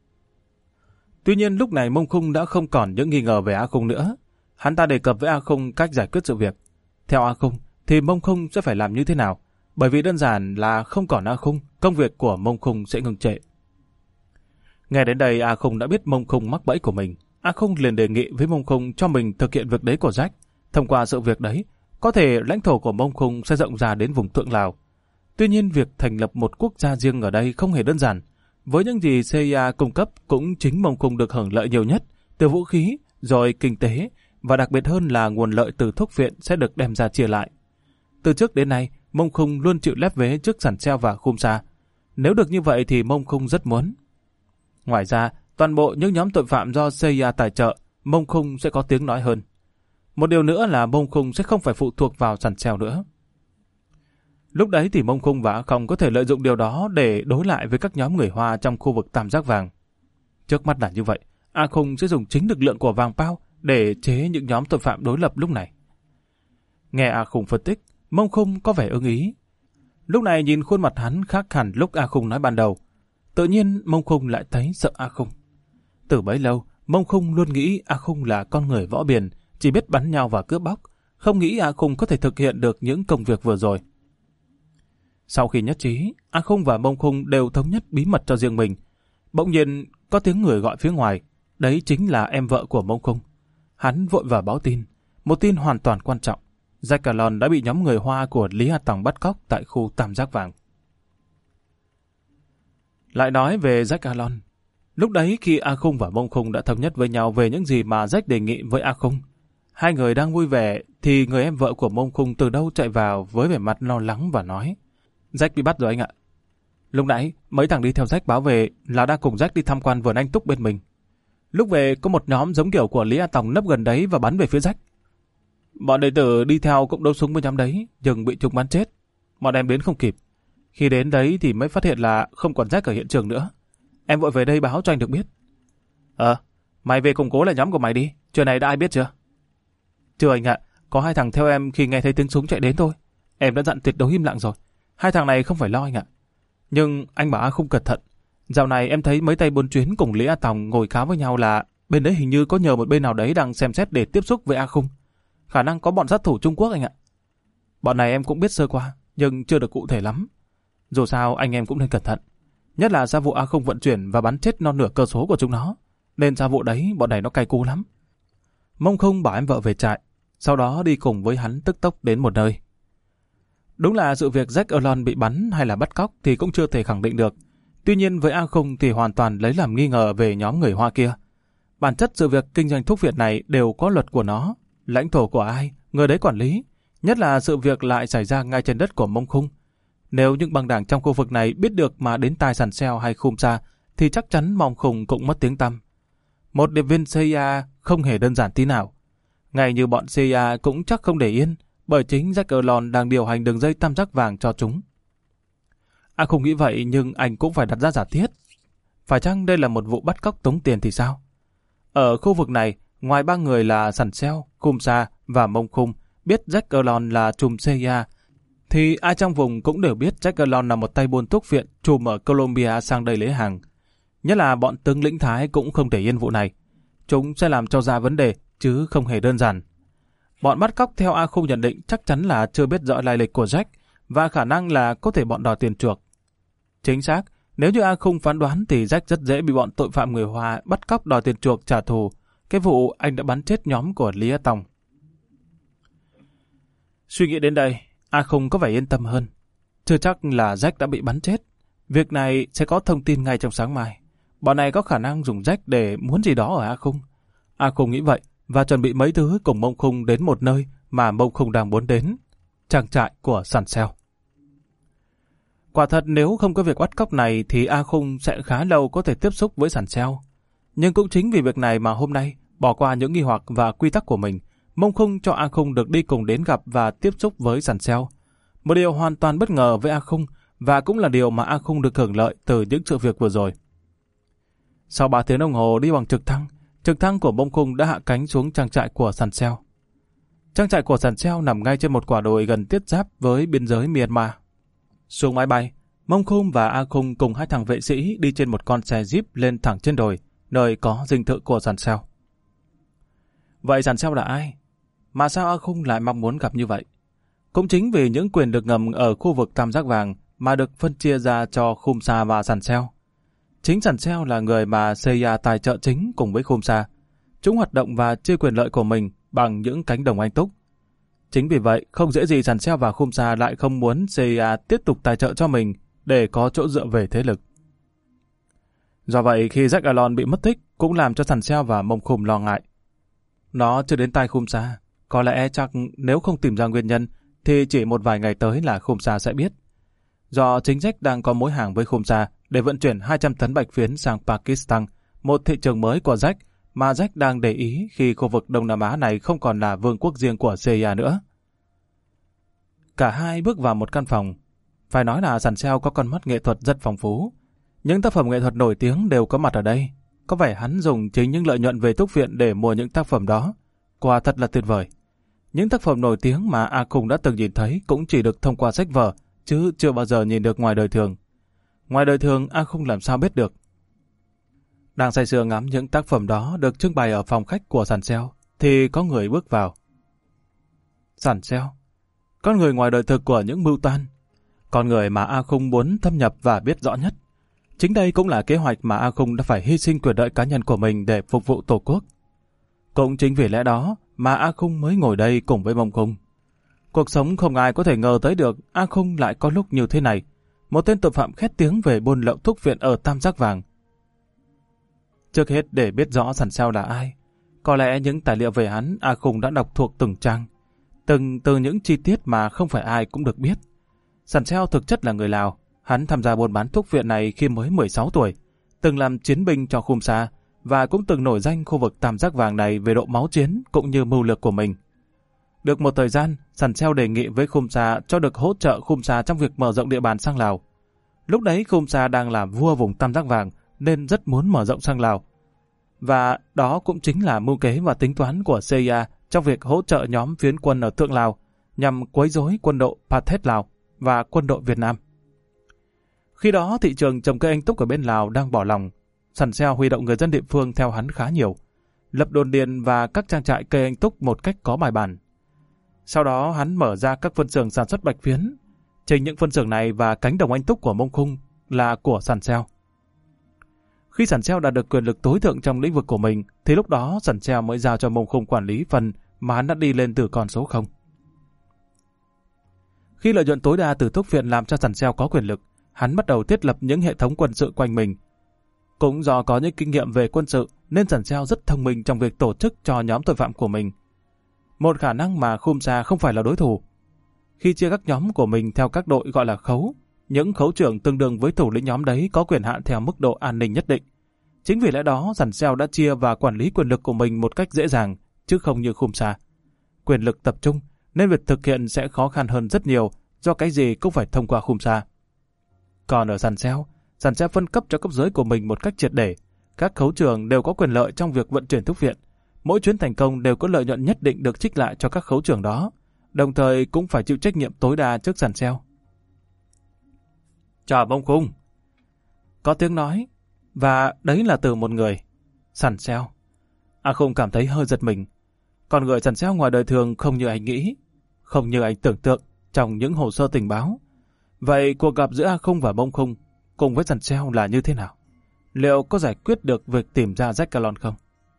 Tuy nhiên lúc này Mông Khung đã không còn những nghi ngờ về A Không nữa. Hắn ta đề cập với A Không cách giải quyết sự việc. Theo A Không thì Mông Khung sẽ phải làm như thế nào? Bởi vì đơn giản là không còn A Không, công việc của Mông Khung sẽ ngừng trệ. Nghe đến đây A Không đã biết Mông Khung mắc bẫy của mình. A Không liền đề nghị với Mông Khung cho mình thực hiện việc đấy của Jack. Thông qua sự việc đấy, có thể lãnh thổ của Mông Khung sẽ rộng ra đến vùng Thượng Lào. Tuy nhiên việc thành lập một quốc gia riêng ở đây không hề đơn giản. Với những gì xê i a cung cấp cũng chính Mông Khung được hưởng lợi nhiều nhất, từ vũ khí, rồi kinh tế, và đặc biệt hơn là nguồn lợi từ thuốc viện sẽ được đem ra chia lại. Từ trước đến nay, Mông Khung luôn chịu lép vế trước Sàn Xeo và Khum Sa. Nếu được như vậy thì Mông Khung rất muốn. Ngoài ra, toàn bộ những nhóm tội phạm do xê i a tài trợ, Mông Khung sẽ có tiếng nói hơn. Một điều nữa là Mông Khung sẽ không phải phụ thuộc vào Sàn Xeo nữa. Lúc đấy thì Mông Khung và A Không có thể lợi dụng điều đó để đối lại với các nhóm người Hoa trong khu vực Tam Giác Vàng. Trước mắt là như vậy, A Không sẽ dùng chính lực lượng của Vàng Pao để chế những nhóm tội phạm đối lập lúc này. Nghe A Không phân tích, Mông Khung có vẻ ưng ý. Lúc này nhìn khuôn mặt hắn khác hẳn lúc A Không nói ban đầu. Tự nhiên Mông Khung lại thấy sợ A Không. Từ bấy lâu, Mông Khung luôn nghĩ A Không là con người võ biền, chỉ biết bắn nhau và cướp bóc, không nghĩ A Không có thể thực hiện được những công việc vừa rồi. Sau khi nhất trí, A Không và Mông Khung đều thống nhất bí mật cho riêng mình. Bỗng nhiên có tiếng người gọi phía ngoài, đấy chính là em vợ của Mông Khung. Hắn vội vào báo tin, một tin hoàn toàn quan trọng. Jack Alon đã bị nhóm người Hoa của Lý Hà Tòng bắt cóc tại khu Tam Giác Vàng. Lại nói về Jack Alon. Lúc đấy khi A Không và Mông Khung đã thống nhất với nhau về những gì mà Jack đề nghị với A Không, hai người đang vui vẻ thì người em vợ của Mông Khung từ đâu chạy vào với vẻ mặt lo lắng và nói: Jack bị bắt rồi anh ạ. Lúc nãy mấy thằng đi theo Jack báo về là đang cùng Jack đi tham quan vườn anh Túc bên mình. Lúc về có một nhóm giống kiểu của Lý A Tòng nấp gần đấy và bắn về phía Jack. Bọn đệ tử đi theo cũng đấu súng với nhóm đấy, nhưng bị chúng bắn chết. Bọn em đến không kịp. Khi đến đấy thì mới phát hiện là không còn Jack ở hiện trường nữa. Em vội về đây báo cho anh được biết. Ờ, mày về củng cố lại nhóm của mày đi. Chuyện này đã ai biết chưa? Chưa anh ạ, có hai thằng theo em khi nghe thấy tiếng súng chạy đến thôi. Em đã dặn tuyệt đối im lặng rồi. Hai thằng này không phải lo anh ạ. Nhưng anh bảo A không cẩn thận. Dạo này em thấy mấy tay buôn chuyến cùng Lý A Tòng ngồi kháo với nhau là bên đấy hình như có nhờ một bên nào đấy đang xem xét để tiếp xúc với A Không. Khả năng có bọn sát thủ Trung Quốc anh ạ. Bọn này em cũng biết sơ qua, nhưng chưa được cụ thể lắm. Dù sao anh em cũng nên cẩn thận. Nhất là ra vụ A Không vận chuyển và bắn chết non nửa cơ số của chúng nó. Nên ra vụ đấy bọn này nó cay cú lắm. Mông Khung bảo em vợ về trại, sau đó đi cùng với hắn tức tốc đến một nơi. Đúng là sự việc Jack Alon bị bắn hay là bắt cóc thì cũng chưa thể khẳng định được. Tuy nhiên với A Khung thì hoàn toàn lấy làm nghi ngờ về nhóm người Hoa kia. Bản chất sự việc kinh doanh thuốc viện này đều có luật của nó, lãnh thổ của ai, người đấy quản lý, nhất là sự việc lại xảy ra ngay trên đất của Mông Khung. Nếu những băng đảng trong khu vực này biết được mà đến tai Sàn Seo hay Khum Sa thì chắc chắn Mông Khung cũng mất tiếng tăm. Một điệp viên xê i a không hề đơn giản tí nào. Ngay như bọn xê i a cũng chắc không để yên, bởi chính Jack Erlon đang điều hành đường dây tam giác vàng cho chúng. À không nghĩ vậy nhưng anh cũng phải đặt ra giả thiết. Phải chăng đây là một vụ bắt cóc tống tiền thì sao? Ở khu vực này, ngoài ba người là Sàn Seo, Khum Sa và Mông Khung biết Jack Erlon là trùm xê i a, thì ai trong vùng cũng đều biết Jack Erlon là một tay buôn thuốc viện trùm ở Colombia sang đây lấy hàng. Nhất là bọn tướng lĩnh Thái cũng không để yên vụ này. Chúng sẽ làm cho ra vấn đề, chứ không hề đơn giản. Bọn bắt cóc theo A Khung nhận định chắc chắn là chưa biết rõ lai lịch của Jack, và khả năng là có thể bọn đòi tiền chuộc. Chính xác, nếu như A Khung phán đoán thì Jack rất dễ bị bọn tội phạm người Hoa bắt cóc đòi tiền chuộc trả thù, cái vụ anh đã bắn chết nhóm của Lý A Tòng. Suy nghĩ đến đây, A Khung có vẻ yên tâm hơn. Chưa chắc là Jack đã bị bắn chết. Việc này sẽ có thông tin ngay trong sáng mai. Bọn này có khả năng dùng Jack để muốn gì đó ở A Khung. A Khung nghĩ vậy và chuẩn bị mấy thứ cùng Mông Khung đến một nơi mà Mông Khung đang muốn đến, trang trại của Sàn Seo. Quả thật nếu không có việc bắt cóc này thì A Khung sẽ khá lâu có thể tiếp xúc với Sàn Seo. Nhưng cũng chính vì việc này mà hôm nay, bỏ qua những nghi hoặc và quy tắc của mình, Mông Khung cho A Khung được đi cùng đến gặp và tiếp xúc với Sàn Seo. Một điều hoàn toàn bất ngờ với A Khung, và cũng là điều mà A Khung được hưởng lợi từ những sự việc vừa rồi. Sau ba tiếng đồng hồ đi bằng trực thăng, trực thăng của Mông Khung đã hạ cánh xuống trang trại của Sàn Seo. Trang trại của Sàn Seo nằm ngay trên một quả đồi gần tiếp giáp với biên giới Myanmar. Xuống máy bay, Mông Khung và A Khung cùng hai thằng vệ sĩ đi trên một con xe jeep lên thẳng trên đồi, nơi có dinh thự của Sàn Seo. Vậy Sàn Seo là ai? Mà sao A Khung lại mong muốn gặp như vậy? Cũng chính vì những quyền được ngầm ở khu vực tam giác vàng mà được phân chia ra cho Khum Sa và Sàn Seo. Chính Sàn Seo là người mà xê i a tài trợ chính cùng với Khum Sa. Chúng hoạt động và chia quyền lợi của mình bằng những cánh đồng anh túc. Chính vì vậy, không dễ gì Sàn Seo và Khum Sa lại không muốn xê i a tiếp tục tài trợ cho mình để có chỗ dựa về thế lực. Do vậy, khi Jack Erlon bị mất tích cũng làm cho Sàn Seo và Mông Khung lo ngại. Nó chưa đến tai Khum Sa, có lẽ chắc nếu không tìm ra nguyên nhân thì chỉ một vài ngày tới là Khum Sa sẽ biết. Do chính Jack đang có mối hàng với Khum Sa để vận chuyển hai trăm tấn bạch phiến sang Pakistan, một thị trường mới của Jack mà Jack đang để ý khi khu vực Đông Nam Á này không còn là vương quốc riêng của xê i a nữa. Cả hai bước vào một căn phòng. Phải nói là Sàn Seo có con mắt nghệ thuật rất phong phú. Những tác phẩm nghệ thuật nổi tiếng đều có mặt ở đây. Có vẻ hắn dùng chính những lợi nhuận về thuốc viện để mua những tác phẩm đó. Quả thật là tuyệt vời. Những tác phẩm nổi tiếng mà A Khung đã từng nhìn thấy cũng chỉ được thông qua sách vở, chứ chưa bao giờ nhìn được ngoài đời thường. Ngoài đời thường, A Khung làm sao biết được. Đang say sưa ngắm những tác phẩm đó được trưng bày ở phòng khách của Sàn Seo, thì có người bước vào. Sàn Seo, con người ngoài đời thực của những mưu toan, con người mà A Khung muốn thâm nhập và biết rõ nhất. Chính đây cũng là kế hoạch mà A Khung đã phải hy sinh quyền lợi cá nhân của mình để phục vụ Tổ quốc. Cũng chính vì lẽ đó mà A Khung mới ngồi đây cùng với Mông Khung. Cuộc sống không ai có thể ngờ tới được A Khung lại có lúc như thế này. Một tên tội phạm khét tiếng về buôn lậu thuốc viện ở Tam Giác Vàng. Trước hết để biết rõ Sàn Seo là ai, có lẽ những tài liệu về hắn A Khung đã đọc thuộc từng trang, từng từ những chi tiết mà không phải ai cũng được biết. Sàn Seo thực chất là người Lào. Hắn tham gia buôn bán thuốc viện này khi mới mười sáu tuổi, từng làm chiến binh cho Khum Sa và cũng từng nổi danh khu vực Tam Giác Vàng này về độ máu chiến cũng như mưu lược của mình. Được một thời gian, Sàn Seo đề nghị với Khum Sa cho được hỗ trợ Khum Sa trong việc mở rộng địa bàn sang Lào. Lúc đấy Khum Sa đang là vua vùng Tam Giác Vàng nên rất muốn mở rộng sang Lào. Và đó cũng chính là mưu kế và tính toán của xê i a trong việc hỗ trợ nhóm phiến quân ở Thượng Lào nhằm quấy rối quân đội Pathet Lào và quân đội Việt Nam. Khi đó thị trường trồng cây anh túc ở bên Lào đang bỏ lòng, Sàn Seo huy động người dân địa phương theo hắn khá nhiều, lập đồn điền và các trang trại cây anh túc một cách có bài bản. Sau đó hắn mở ra các phân xưởng sản xuất bạch phiến. Chính những phân xưởng này và cánh đồng anh túc của Mông Khung là của Sàn Seo. Khi Sàn Seo đạt được quyền lực tối thượng trong lĩnh vực của mình, thì lúc đó Sàn Seo mới giao cho Mông Khung quản lý phần mà hắn đã đi lên từ con số không. Khi lợi nhuận tối đa từ thuốc viện làm cho Sàn Seo có quyền lực, hắn bắt đầu thiết lập những hệ thống quân sự quanh mình. Cũng do có những kinh nghiệm về quân sự nên Sẵn Seo rất thông minh trong việc tổ chức cho nhóm tội phạm của mình. Một khả năng mà Khumsa không phải là đối thủ. Khi chia các nhóm của mình theo các đội gọi là khấu, những khấu trưởng tương đương với thủ lĩnh nhóm đấy có quyền hạn theo mức độ an ninh nhất định. Chính vì lẽ đó, Sẵn Seo đã chia và quản lý quyền lực của mình một cách dễ dàng, chứ không như Khumsa. Quyền lực tập trung, nên việc thực hiện sẽ khó khăn hơn rất nhiều, do cái gì cũng phải thông qua Khumsa. Còn ở Sẵn Seo, Sẵn Seo phân cấp cho cấp dưới của mình một cách triệt để. Các khấu trưởng đều có quyền lợi trong việc vận chuyển thuốc viện. Mỗi chuyến thành công đều có lợi nhuận nhất định được trích lại cho các khấu trưởng đó, đồng thời cũng phải chịu trách nhiệm tối đa trước Sẵn Seo. Chào Mông Khung. Có tiếng nói, và đấy là từ một người, Sẵn Seo. A Khung cảm thấy hơi giật mình. Con người Sẵn Seo ngoài đời thường không như anh nghĩ, không như anh tưởng tượng trong những hồ sơ tình báo. Vậy cuộc gặp giữa A Khung và Mông Khung cùng với Sẵn Seo là như thế nào? Liệu có giải quyết được việc tìm ra Jack Calon không?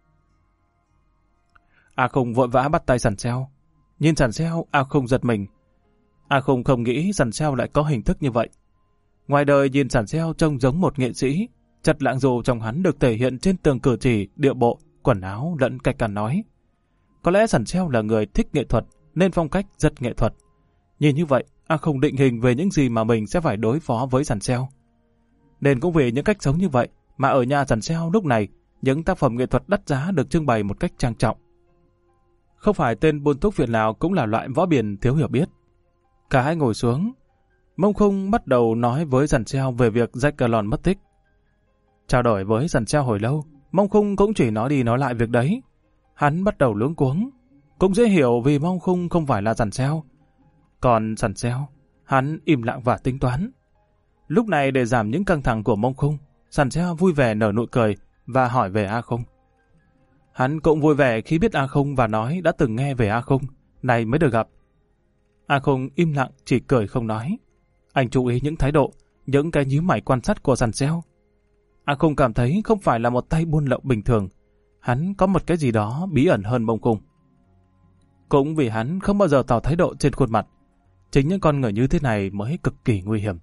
A Khung vội vã bắt tay Sẵn Seo. Nhìn Sẵn Seo, A Khung giật mình. A Khung không nghĩ Sẵn Seo lại có hình thức như vậy. Ngoài đời nhìn Sẵn Seo trông giống một nghệ sĩ, chất lãng dù trong hắn được thể hiện trên tường cử chỉ, điệu bộ, quần áo lẫn cách ăn nói. Có lẽ Sẵn Seo là người thích nghệ thuật nên phong cách rất nghệ thuật. Nhìn như vậy, A Khung định hình về những gì mà mình sẽ phải đối phó với Sẵn Seo. Nên cũng vì những cách sống như vậy mà ở nhà Sẵn Seo lúc này những tác phẩm nghệ thuật đắt giá được trưng bày một cách trang trọng. Không phải tên buôn thuốc viện nào cũng là loại võ biền thiếu hiểu biết. Cả hai ngồi xuống, Mông Khung bắt đầu nói với Sẵn Seo về việc Jack Calon mất tích. Trao đổi với Sẵn Seo hồi lâu, Mông Khung cũng chỉ nói đi nói lại việc đấy. Hắn bắt đầu luống cuống. Cũng dễ hiểu vì Mông Khung không phải là Sẵn Seo. Còn Sẵn Seo, hắn im lặng và tính toán. Lúc này để giảm những căng thẳng của Mông Khung, Sẵn Seo vui vẻ nở nụ cười và hỏi về A Khung. Hắn cũng vui vẻ khi biết A Khung và nói đã từng nghe về A Khung, này mới được gặp. A Khung im lặng chỉ cười không nói. Anh chú ý những thái độ, những cái nhíu mày quan sát của Sẵn Seo. A Khung cảm thấy không phải là một tay buôn lậu bình thường. Hắn có một cái gì đó bí ẩn hơn Mông Khung. Cũng vì hắn không bao giờ tỏ thái độ trên khuôn mặt. Chính những con người như thế này mới cực kỳ nguy hiểm.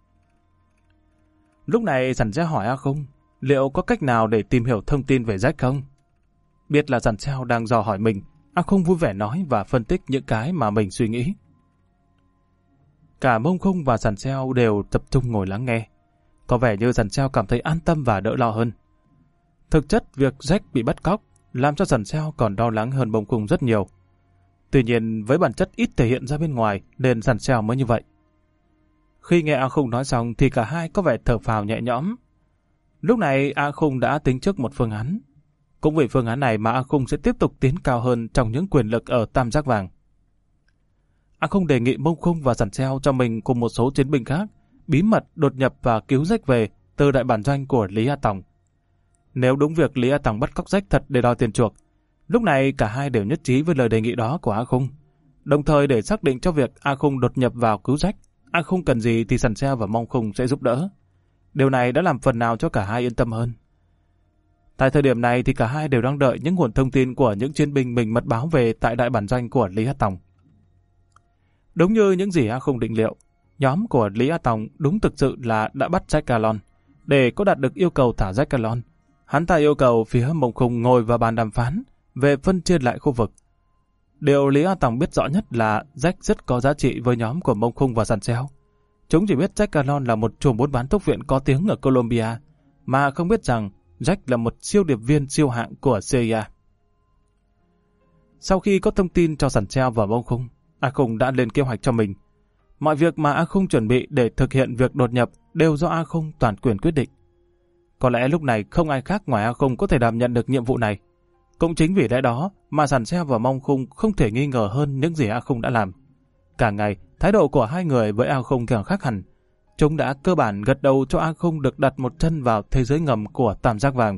Lúc này Sẵn Seo hỏi A Khung liệu có cách nào để tìm hiểu thông tin về Jack không? Biết là Sẵn Seo đang dò hỏi mình, A Khung vui vẻ nói và phân tích những cái mà mình suy nghĩ. Cả Mông Khung và Sẵn Seo đều tập trung ngồi lắng nghe. Có vẻ như Sẵn Seo cảm thấy an tâm và đỡ lo hơn. Thực chất việc Jack bị bắt cóc làm cho Sẵn Seo còn lo lắng hơn Mông Khung rất nhiều. Tuy nhiên với bản chất ít thể hiện ra bên ngoài nên Sẵn Seo mới như vậy. Khi nghe A Khung nói xong thì cả hai có vẻ thở phào nhẹ nhõm. Lúc này A Khung đã tính trước một phương án. Cũng vì phương án này mà A Khung sẽ tiếp tục tiến cao hơn trong những quyền lực ở Tam Giác Vàng. A Khung đề nghị Mông Khung và Sẵn Seo cho mình cùng một số chiến binh khác bí mật đột nhập và cứu Jack về từ đại bản doanh của Lý A Tòng. Nếu đúng việc Lý A Tòng bắt cóc Jack thật để đòi tiền chuộc, lúc này cả hai đều nhất trí với lời đề nghị đó của A Khung. Đồng thời để xác định cho việc A Khung đột nhập vào cứu Jack, A Khung cần gì thì Sẵn Seo và Mông Khung sẽ giúp đỡ. Điều này đã làm phần nào cho cả hai yên tâm hơn. Tại thời điểm này thì cả hai đều đang đợi những nguồn thông tin của những chiến binh mình mật báo về tại đại bản doanh của Lý A Tòng. Đúng như những gì A Khung định liệu, nhóm của Lý A Tòng đúng thực sự là đã bắt Jack Calon. Để có đạt được yêu cầu thả Jack Calon, hắn ta yêu cầu phía Mông Khung ngồi vào bàn đàm phán về phân chia lại khu vực. Điều Lý A Tòng biết rõ nhất là Jack rất có giá trị với nhóm của Mông Khung và Sẵn Seo. Chúng chỉ biết Jack Calon là một chủ buôn bán thuốc viện có tiếng ở Colombia, mà không biết rằng Jack là một siêu điệp viên siêu hạng của xê i a. Sau khi có thông tin cho Sẵn Seo và Mông Khung, A Khung đã lên kế hoạch cho mình. Mọi việc mà A Khung chuẩn bị để thực hiện việc đột nhập đều do A Khung toàn quyền quyết định. Có lẽ lúc này không ai khác ngoài A Khung có thể đảm nhận được nhiệm vụ này. Cũng chính vì lẽ đó mà Sẵn Seo và Mông Khung không thể nghi ngờ hơn những gì A Khung đã làm. Cả ngày, thái độ của hai người với A Khung càng khác hẳn. Chúng đã cơ bản gật đầu cho A Khung được đặt một chân vào thế giới ngầm của Tam Giác Vàng.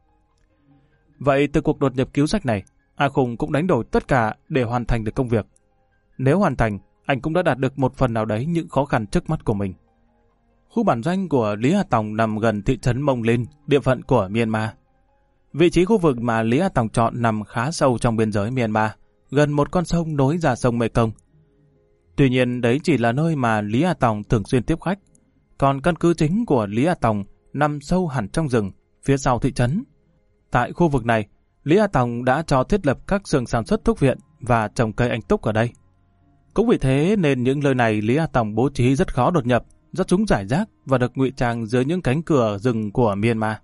Vậy từ cuộc đột nhập cứu Jack này, A Khung cũng đánh đổi tất cả để hoàn thành được công việc. Nếu hoàn thành, anh cũng đã đạt được một phần nào đấy những khó khăn trước mắt của mình. Khu bản doanh của Lý A Tòng nằm gần thị trấn Mông Linh, địa phận của Myanmar. Vị trí khu vực mà Lý A Tòng chọn nằm khá sâu trong biên giới Myanmar, gần một con sông nối ra sông Mekong. Tuy nhiên đấy chỉ là nơi mà Lý A Tòng thường xuyên tiếp khách. còn căn cứ chính của Lý A Tòng nằm sâu hẳn trong rừng, phía sau thị trấn. Tại khu vực này, Lý A Tòng đã cho thiết lập các xưởng sản xuất thuốc viện và trồng cây anh túc ở đây. Cũng vì thế nên những nơi này Lý A Tòng bố trí rất khó đột nhập, do chúng rải rác và được ngụy trang dưới những cánh cửa rừng của Myanmar.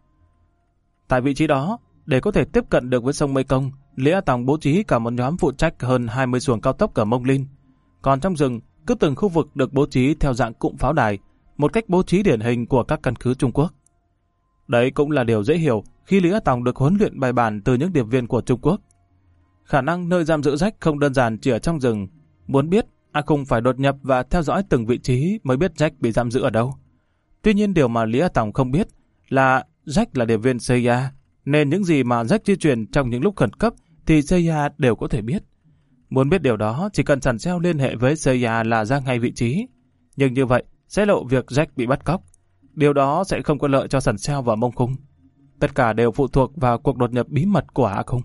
Tại vị trí đó, để có thể tiếp cận được với sông Mekong, Lý A Tòng bố trí cả một nhóm phụ trách hơn hai mươi xuồng cao tốc ở Mông Linh. Còn trong rừng, cứ từng khu vực được bố trí theo dạng cụm pháo đài, một cách bố trí điển hình của các căn cứ Trung Quốc. Đấy cũng là điều dễ hiểu khi Lý A Tòng được huấn luyện bài bản từ những điệp viên của Trung Quốc. Khả năng nơi giam giữ Jack không đơn giản chỉ ở trong rừng. Muốn biết, A Khung phải đột nhập và theo dõi từng vị trí mới biết Jack bị giam giữ ở đâu. Tuy nhiên điều mà Lý A Tòng không biết là Jack là điệp viên xê i a, nên những gì mà Jack di chuyển trong những lúc khẩn cấp thì xê i a đều có thể biết. Muốn biết điều đó, chỉ cần Sàn Seo liên hệ với xê i a là ra ngay vị trí. Nhưng như vậy, sẽ lộ việc Jack bị bắt cóc. Điều đó sẽ không có lợi cho Sàn Seo và Mông Khung. Tất cả đều phụ thuộc vào cuộc đột nhập bí mật của A Khung.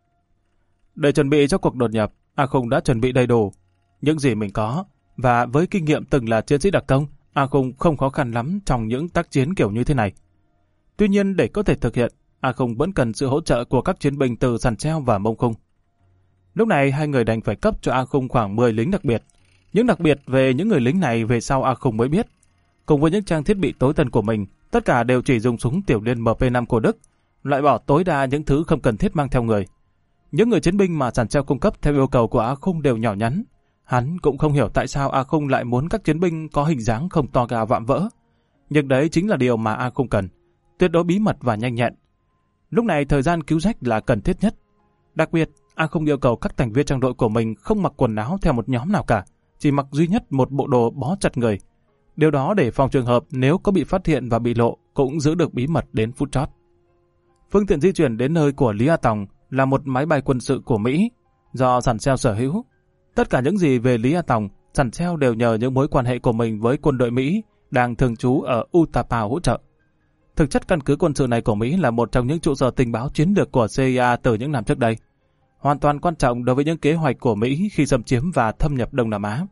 Để chuẩn bị cho cuộc đột nhập, A Khung đã chuẩn bị đầy đủ những gì mình có, và với kinh nghiệm từng là chiến sĩ đặc công, A Khung không khó khăn lắm trong những tác chiến kiểu như thế này. Tuy nhiên để có thể thực hiện, A Khung vẫn cần sự hỗ trợ của các chiến binh từ Sàn Seo và Mông Khung. Lúc này hai người đành phải cấp cho A Khung khoảng mười lính đặc biệt. Những đặc biệt về những người lính này về sau A Khung mới biết. Cùng với những trang thiết bị tối tân của mình, tất cả đều chỉ dùng súng tiểu liên em pê năm của Đức, loại bỏ tối đa những thứ không cần thiết mang theo người. Những người chiến binh mà Sàn Seo cung cấp theo yêu cầu của A Khung đều nhỏ nhắn. Hắn cũng không hiểu tại sao A Khung lại muốn các chiến binh có hình dáng không to gà vạm vỡ. Nhưng đấy chính là điều mà A Khung cần, tuyệt đối bí mật và nhanh nhẹn. Lúc này thời gian cứu Jack là cần thiết nhất. Đặc biệt, A Khung yêu cầu các thành viên trong đội của mình không mặc quần áo theo một nhóm nào cả, chỉ mặc duy nhất một bộ đồ bó chặt người. Điều đó để phòng trường hợp nếu có bị phát hiện và bị lộ cũng giữ được bí mật đến phút chót. Phương tiện di chuyển đến nơi của Lý A Tòng là một máy bay quân sự của Mỹ do Sàn Seo sở hữu. Tất cả những gì về Lý A Tòng, Sàn Seo đều nhờ những mối quan hệ của mình với quân đội Mỹ đang thường trú ở Utapao hỗ trợ. Thực chất căn cứ quân sự này của Mỹ là một trong những trụ sở tình báo chiến lược của xê i a từ những năm trước đây, hoàn toàn quan trọng đối với những kế hoạch của Mỹ khi xâm chiếm và thâm nhập Đông Nam Á.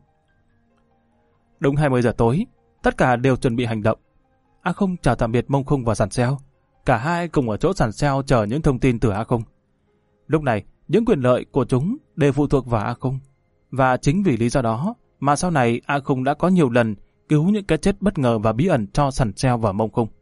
Đúng hai mươi giờ tối, tất cả đều chuẩn bị hành động. A Khung chào tạm biệt Mông Khung và Sàn Seo. Cả hai cùng ở chỗ Sàn Seo chờ những thông tin từ A Khung. Lúc này, những quyền lợi của chúng đều phụ thuộc vào A Khung. Và chính vì lý do đó mà sau này A Khung đã có nhiều lần cứu những cái chết bất ngờ và bí ẩn cho Sàn Seo và Mông Khung.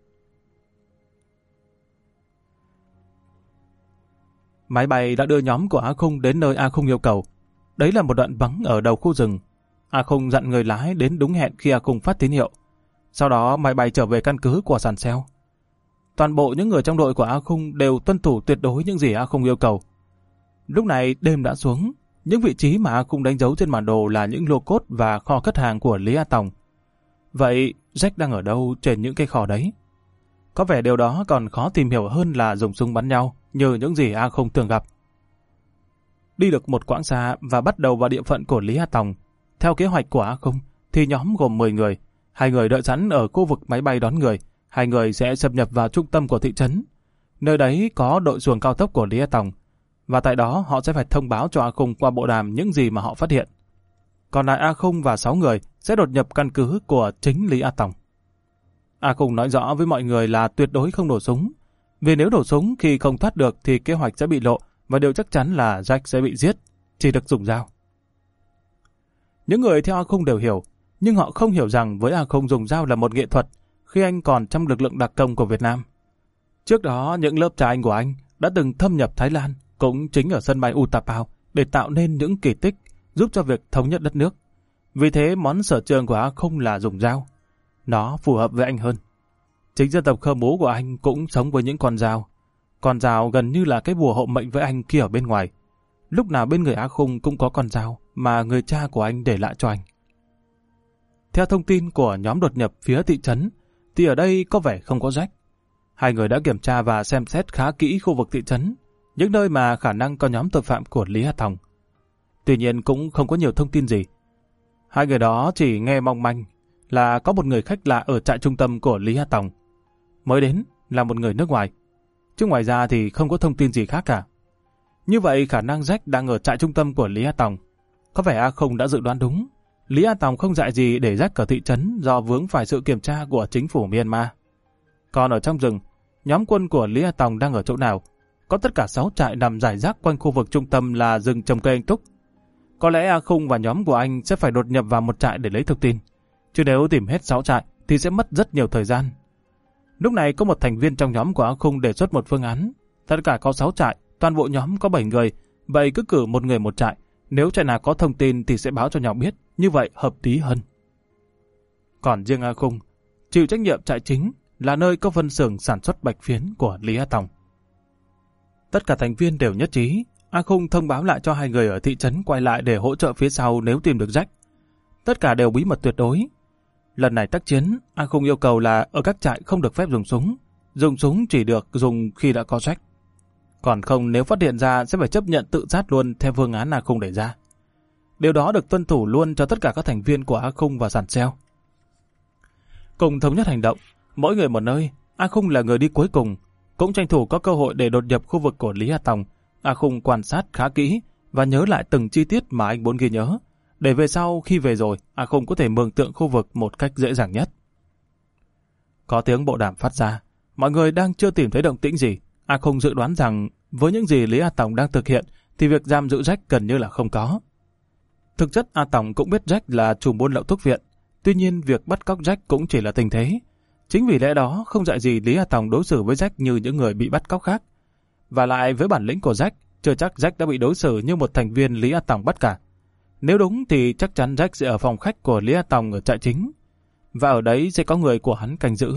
Máy bay đã đưa nhóm của A Khung đến nơi A Khung yêu cầu. Đấy là một đoạn vắng ở đầu khu rừng. A Khung dặn người lái đến đúng hẹn khi A Khung phát tín hiệu. Sau đó máy bay trở về căn cứ của Sàn Seo. Toàn bộ những người trong đội của A Khung đều tuân thủ tuyệt đối những gì A Khung yêu cầu. Lúc này đêm đã xuống. Những vị trí mà A Khung đánh dấu trên bản đồ là những lô cốt và kho cất hàng của Lý A Tòng. Vậy Jack đang ở đâu trên những cái kho đấy? Có vẻ điều đó còn khó tìm hiểu hơn là dùng súng bắn nhau như những gì A Khung thường gặp. Đi được một quãng xa và bắt đầu vào địa phận của Lý A Tòng. Theo kế hoạch của A Khung thì nhóm gồm mười người, hai người đợi sẵn ở khu vực máy bay đón người, hai người sẽ xâm nhập vào trung tâm của thị trấn. Nơi đấy có đội xuồng cao tốc của Lý A Tòng, và tại đó họ sẽ phải thông báo cho A Khung qua bộ đàm những gì mà họ phát hiện. Còn lại A Khung và sáu người sẽ đột nhập căn cứ của chính Lý A Tòng. A Khung nói rõ với mọi người là tuyệt đối không nổ súng, vì nếu nổ súng khi không thoát được thì kế hoạch sẽ bị lộ và điều chắc chắn là Jack sẽ bị giết, chỉ được dùng dao. Những người theo A Khung đều hiểu, nhưng họ không hiểu rằng với A Khung dùng dao là một nghệ thuật khi anh còn trong lực lượng đặc công của Việt Nam. Trước đó, những lớp cha anh của anh đã từng thâm nhập Thái Lan, cũng chính ở sân bay Utapao, để tạo nên những kỳ tích giúp cho việc thống nhất đất nước. Vì thế, món sở trường của A Khung là dùng dao. Nó phù hợp với anh hơn. Chính dân tộc Khơ Mú của anh cũng sống với những con dao. Con dao gần như là cái bùa hộ mệnh với anh kia ở bên ngoài. Lúc nào bên người A Khung cũng có con dao mà người cha của anh để lại cho anh. Theo thông tin của nhóm đột nhập phía thị trấn, thì ở đây có vẻ không có Jack. Hai người đã kiểm tra và xem xét khá kỹ khu vực thị trấn, những nơi mà khả năng có nhóm tội phạm của Lý A Tòng. Tuy nhiên cũng không có nhiều thông tin gì. Hai người đó chỉ nghe mong manh là có một người khách lạ ở trại trung tâm của Lý A Tòng. Mới đến là một người nước ngoài. Chứ ngoài ra thì không có thông tin gì khác cả. Như vậy khả năng Jack đang ở trại trung tâm của Lý A Tòng. Có vẻ A Khung đã dự đoán đúng. Lý A Tòng không dạy gì để Jack ở thị trấn do vướng phải sự kiểm tra của chính phủ Myanmar. Còn ở trong rừng, nhóm quân của Lý A Tòng đang ở chỗ nào? Có tất cả sáu trại nằm rải rác quanh khu vực trung tâm là rừng trồng cây anh túc. Có lẽ A Khung và nhóm của anh sẽ phải đột nhập vào một trại để lấy thông tin. Chứ nếu tìm hết sáu trại thì sẽ mất rất nhiều thời gian. Lúc này có một thành viên trong nhóm của A Khung đề xuất một phương án. Tất cả có sáu trại, toàn bộ nhóm có bảy người, vậy cứ cử một người một trại. Nếu trại nào có thông tin thì sẽ báo cho nhau biết, như vậy hợp lý hơn. Còn riêng A Khung, chịu trách nhiệm trại chính là nơi có phân xưởng sản xuất bạch phiến của Lý A Tòng. Tất cả thành viên đều nhất trí, A Khung thông báo lại cho hai người ở thị trấn quay lại để hỗ trợ phía sau nếu tìm được Jack. Tất cả đều bí mật tuyệt đối. Lần này tác chiến, A Khung yêu cầu là ở các trại không được phép dùng súng. Dùng súng chỉ được dùng khi đã có Jack. Còn không nếu phát hiện ra sẽ phải chấp nhận tự sát luôn theo phương án A Khung đề ra. Điều đó được tuân thủ luôn cho tất cả các thành viên của A Khung và Sàn Seo. Cùng thống nhất hành động, mỗi người một nơi, A Khung là người đi cuối cùng, cũng tranh thủ có cơ hội để đột nhập khu vực của Lý A Tòng. A Khung quan sát khá kỹ và nhớ lại từng chi tiết mà anh muốn ghi nhớ, để về sau khi về rồi, A Khung có thể mường tượng khu vực một cách dễ dàng nhất. Có tiếng bộ đàm phát ra, mọi người đang chưa tìm thấy động tĩnh gì. A Khung dự đoán rằng với những gì Lý A Tòng đang thực hiện thì việc giam giữ Jack gần như là không có. Thực chất A Tòng cũng biết Jack là chủ buôn lậu thuốc viện, tuy nhiên việc bắt cóc Jack cũng chỉ là tình thế. Chính vì lẽ đó không dạy gì Lý A Tòng đối xử với Jack như những người bị bắt cóc khác. Và lại với bản lĩnh của Jack, chưa chắc Jack đã bị đối xử như một thành viên Lý A Tòng bắt cả. Nếu đúng thì chắc chắn Jack sẽ ở phòng khách của Lý A Tòng ở trại chính, và ở đấy sẽ có người của hắn canh giữ.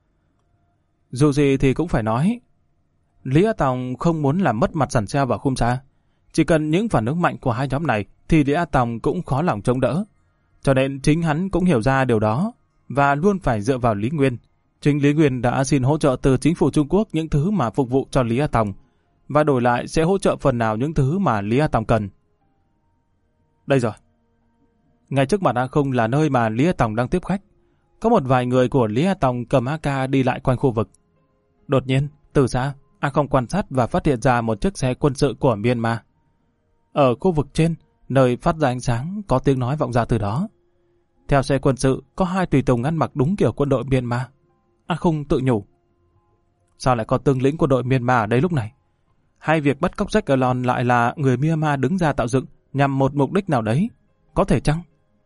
Dù gì thì cũng phải nói, Lý A Tòng không muốn làm mất mặt Sàn Seo và Khum Sa. Chỉ cần những phản ứng mạnh của hai nhóm này thì Lý A Tòng cũng khó lòng chống đỡ. Cho nên chính hắn cũng hiểu ra điều đó và luôn phải dựa vào Lý Nguyên. Chính Lý Nguyên đã xin hỗ trợ từ chính phủ Trung Quốc những thứ mà phục vụ cho Lý A Tòng và đổi lại sẽ hỗ trợ phần nào những thứ mà Lý A Tòng cần. Đây rồi. Ngay trước mặt A Khung là nơi mà Lý A Tòng đang tiếp khách. Có một vài người của Lý A Tòng cầm a ca đi lại quanh khu vực. Đột nhiên, từ xa, A Khung quan sát và phát hiện ra một chiếc xe quân sự của Myanmar. Ở khu vực trên, nơi phát ra ánh sáng, có tiếng nói vọng ra từ đó. Theo xe quân sự, có hai tùy tùng ăn mặc đúng kiểu quân đội Myanmar. A Khung tự nhủ. Sao lại có tướng lĩnh quân đội Myanmar ở đây lúc này? Hay việc bắt cóc Jack Alon lại là người Myanmar đứng ra tạo dựng nhằm một mục đích nào đấy? Có thể chăng?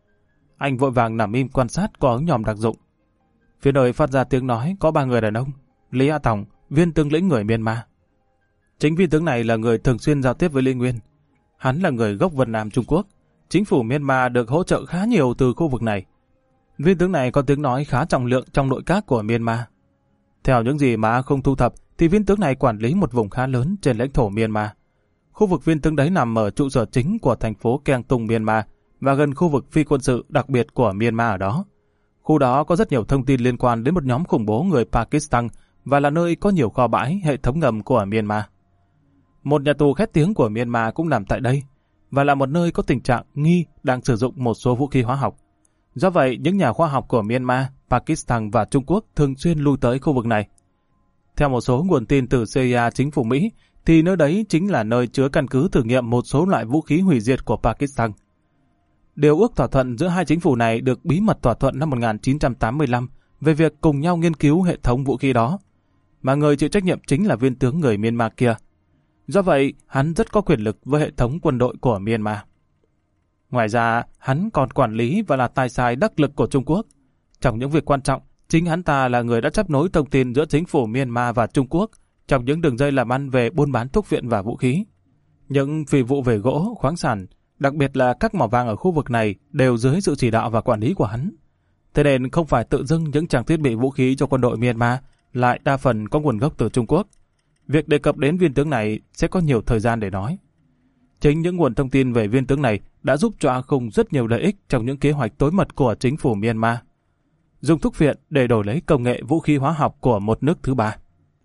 Anh vội vàng nằm im quan sát có ống nhòm đặc dụng. Phía nơi phát ra tiếng nói có ba người đàn ông. Lý A Tòng, viên tướng lĩnh người Myanmar. Chính viên tướng này là người thường xuyên giao tiếp với Lý Nguyên. Hắn là người gốc Vân Nam Trung Quốc. Chính phủ Myanmar được hỗ trợ khá nhiều từ khu vực này. Viên tướng này có tiếng nói khá trọng lượng trong nội các của Myanmar. Theo những gì mà không thu thập thì viên tướng này quản lý một vùng khá lớn trên lãnh thổ Myanmar. Khu vực viên tướng đấy nằm ở trụ sở chính của thành phố Keng Tung, Myanmar và gần khu vực phi quân sự đặc biệt của Myanmar ở đó. Khu đó có rất nhiều thông tin liên quan đến một nhóm khủng bố người Pakistan và là nơi có nhiều kho bãi hệ thống ngầm của Myanmar. Một nhà tù khét tiếng của Myanmar cũng nằm tại đây và là một nơi có tình trạng nghi đang sử dụng một số vũ khí hóa học. Do vậy, những nhà khoa học của Myanmar, Pakistan và Trung Quốc thường xuyên lui tới khu vực này. Theo một số nguồn tin từ xê i a chính phủ Mỹ, thì nơi đấy chính là nơi chứa căn cứ thử nghiệm một số loại vũ khí hủy diệt của Pakistan. Điều ước thỏa thuận giữa hai chính phủ này được bí mật thỏa thuận năm một nghìn chín trăm tám mươi lăm về việc cùng nhau nghiên cứu hệ thống vũ khí đó, mà người chịu trách nhiệm chính là viên tướng người Myanmar kia. Do vậy, hắn rất có quyền lực với hệ thống quân đội của Myanmar. Ngoài ra, hắn còn quản lý và là tài xài đắc lực của Trung Quốc. Trong những việc quan trọng, chính hắn ta là người đã chấp nối thông tin giữa chính phủ Myanmar và Trung Quốc trong những đường dây làm ăn về buôn bán thuốc viện và vũ khí. Những phi vụ về gỗ, khoáng sản, đặc biệt là các mỏ vàng ở khu vực này đều dưới sự chỉ đạo và quản lý của hắn. Thế nên không phải tự dưng những trang thiết bị vũ khí cho quân đội Myanmar lại đa phần có nguồn gốc từ Trung Quốc. Việc đề cập đến viên tướng này sẽ có nhiều thời gian để nói. Chính những nguồn thông tin về viên tướng này đã giúp cho A Khung rất nhiều lợi ích trong những kế hoạch tối mật của chính phủ Myanmar. Dùng thuốc viện để đổi lấy công nghệ vũ khí hóa học của một nước thứ ba.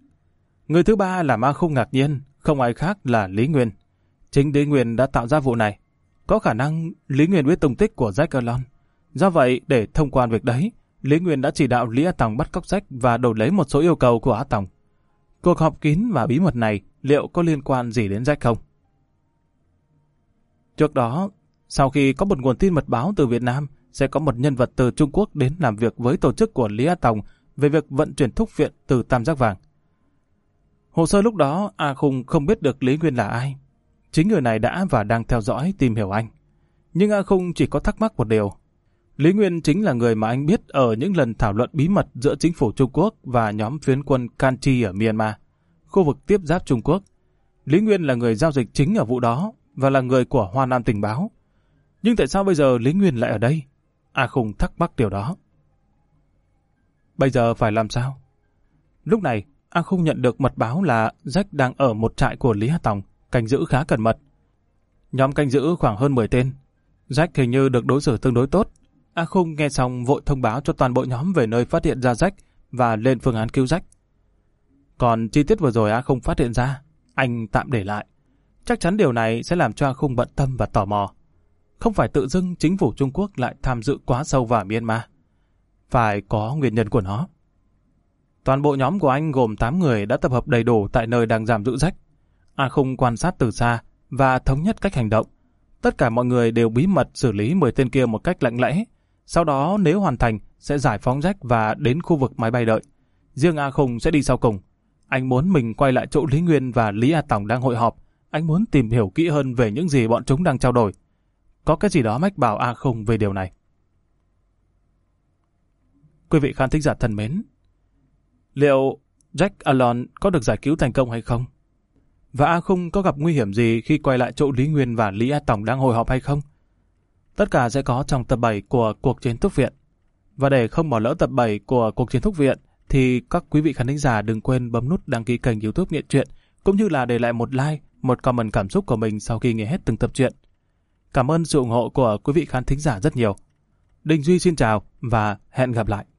Người thứ ba làm A Khung ngạc nhiên, không ai khác là Lý Nguyên. Chính Lý Nguyên đã tạo ra vụ này. Có khả năng Lý Nguyên biết tung tích của Jack Alon. Do vậy, để thông quan việc đấy, Lý Nguyên đã chỉ đạo Lý A Tòng bắt cóc Jack và đổi lấy một số yêu cầu của A Tòng. Cuộc họp kín và bí mật này liệu có liên quan gì đến Jack không? Trước đó, Sau khi có một nguồn tin mật báo từ Việt Nam, sẽ có một nhân vật từ Trung Quốc đến làm việc với tổ chức của Lý A Tòng về việc vận chuyển thuốc viện từ Tam Giác Vàng. Hồ sơ lúc đó, A Khung không biết được Lý Nguyên là ai. Chính người này đã và đang theo dõi tìm hiểu anh. Nhưng A Khung chỉ có thắc mắc một điều. Lý Nguyên chính là người mà anh biết ở những lần thảo luận bí mật giữa chính phủ Trung Quốc và nhóm phiến quân Kanchi ở Myanmar, khu vực tiếp giáp Trung Quốc. Lý Nguyên là người giao dịch chính ở vụ đó và là người của Hoa Nam tình báo. Nhưng tại sao bây giờ Lý Nguyên lại ở đây? A Khung thắc mắc điều đó. Bây giờ phải làm sao? Lúc này, A Khung nhận được mật báo là Jack đang ở một trại của Lý A Tòng, canh giữ khá cẩn mật. Nhóm canh giữ khoảng hơn mười tên. Jack hình như được đối xử tương đối tốt. A Khung nghe xong vội thông báo cho toàn bộ nhóm về nơi phát hiện ra Jack và lên phương án cứu Jack. Còn chi tiết vừa rồi A Khung phát hiện ra, anh tạm để lại. Chắc chắn điều này sẽ làm cho A Khung bận tâm và tò mò. Không phải tự dưng chính phủ Trung Quốc lại tham dự quá sâu vào Myanmar. Phải có nguyên nhân của nó. Toàn bộ nhóm của anh gồm tám người đã tập hợp đầy đủ tại nơi đang giam giữ Jack. A Khung quan sát từ xa và thống nhất cách hành động. Tất cả mọi người đều bí mật xử lý mười tên kia một cách lặng lẽ. Sau đó nếu hoàn thành sẽ giải phóng Jack và đến khu vực máy bay đợi. Riêng A Khung sẽ đi sau cùng. Anh muốn mình quay lại chỗ Lý Nguyên và Lý A Tòng đang hội họp. Anh muốn tìm hiểu kỹ hơn về những gì bọn chúng đang trao đổi. Có cái gì đó mách bảo A Khung về điều này. Quý vị khán thính giả thân mến, liệu Jack Alon có được giải cứu thành công hay không? Và A Khung có gặp nguy hiểm gì khi quay lại chỗ Lý Nguyên và Lý A Tòng đang hội họp hay không? Tất cả sẽ có trong tập bảy của Cuộc Chiến Thuốc Viện. Và để không bỏ lỡ tập bảy của Cuộc Chiến Thuốc Viện thì các quý vị khán thính giả đừng quên bấm nút đăng ký kênh YouTube Nghiện Truyện, cũng như là để lại một like, một comment cảm xúc của mình sau khi nghe hết từng tập truyện. Cảm ơn sự ủng hộ của quý vị khán thính giả rất nhiều. Đình Duy xin chào và hẹn gặp lại.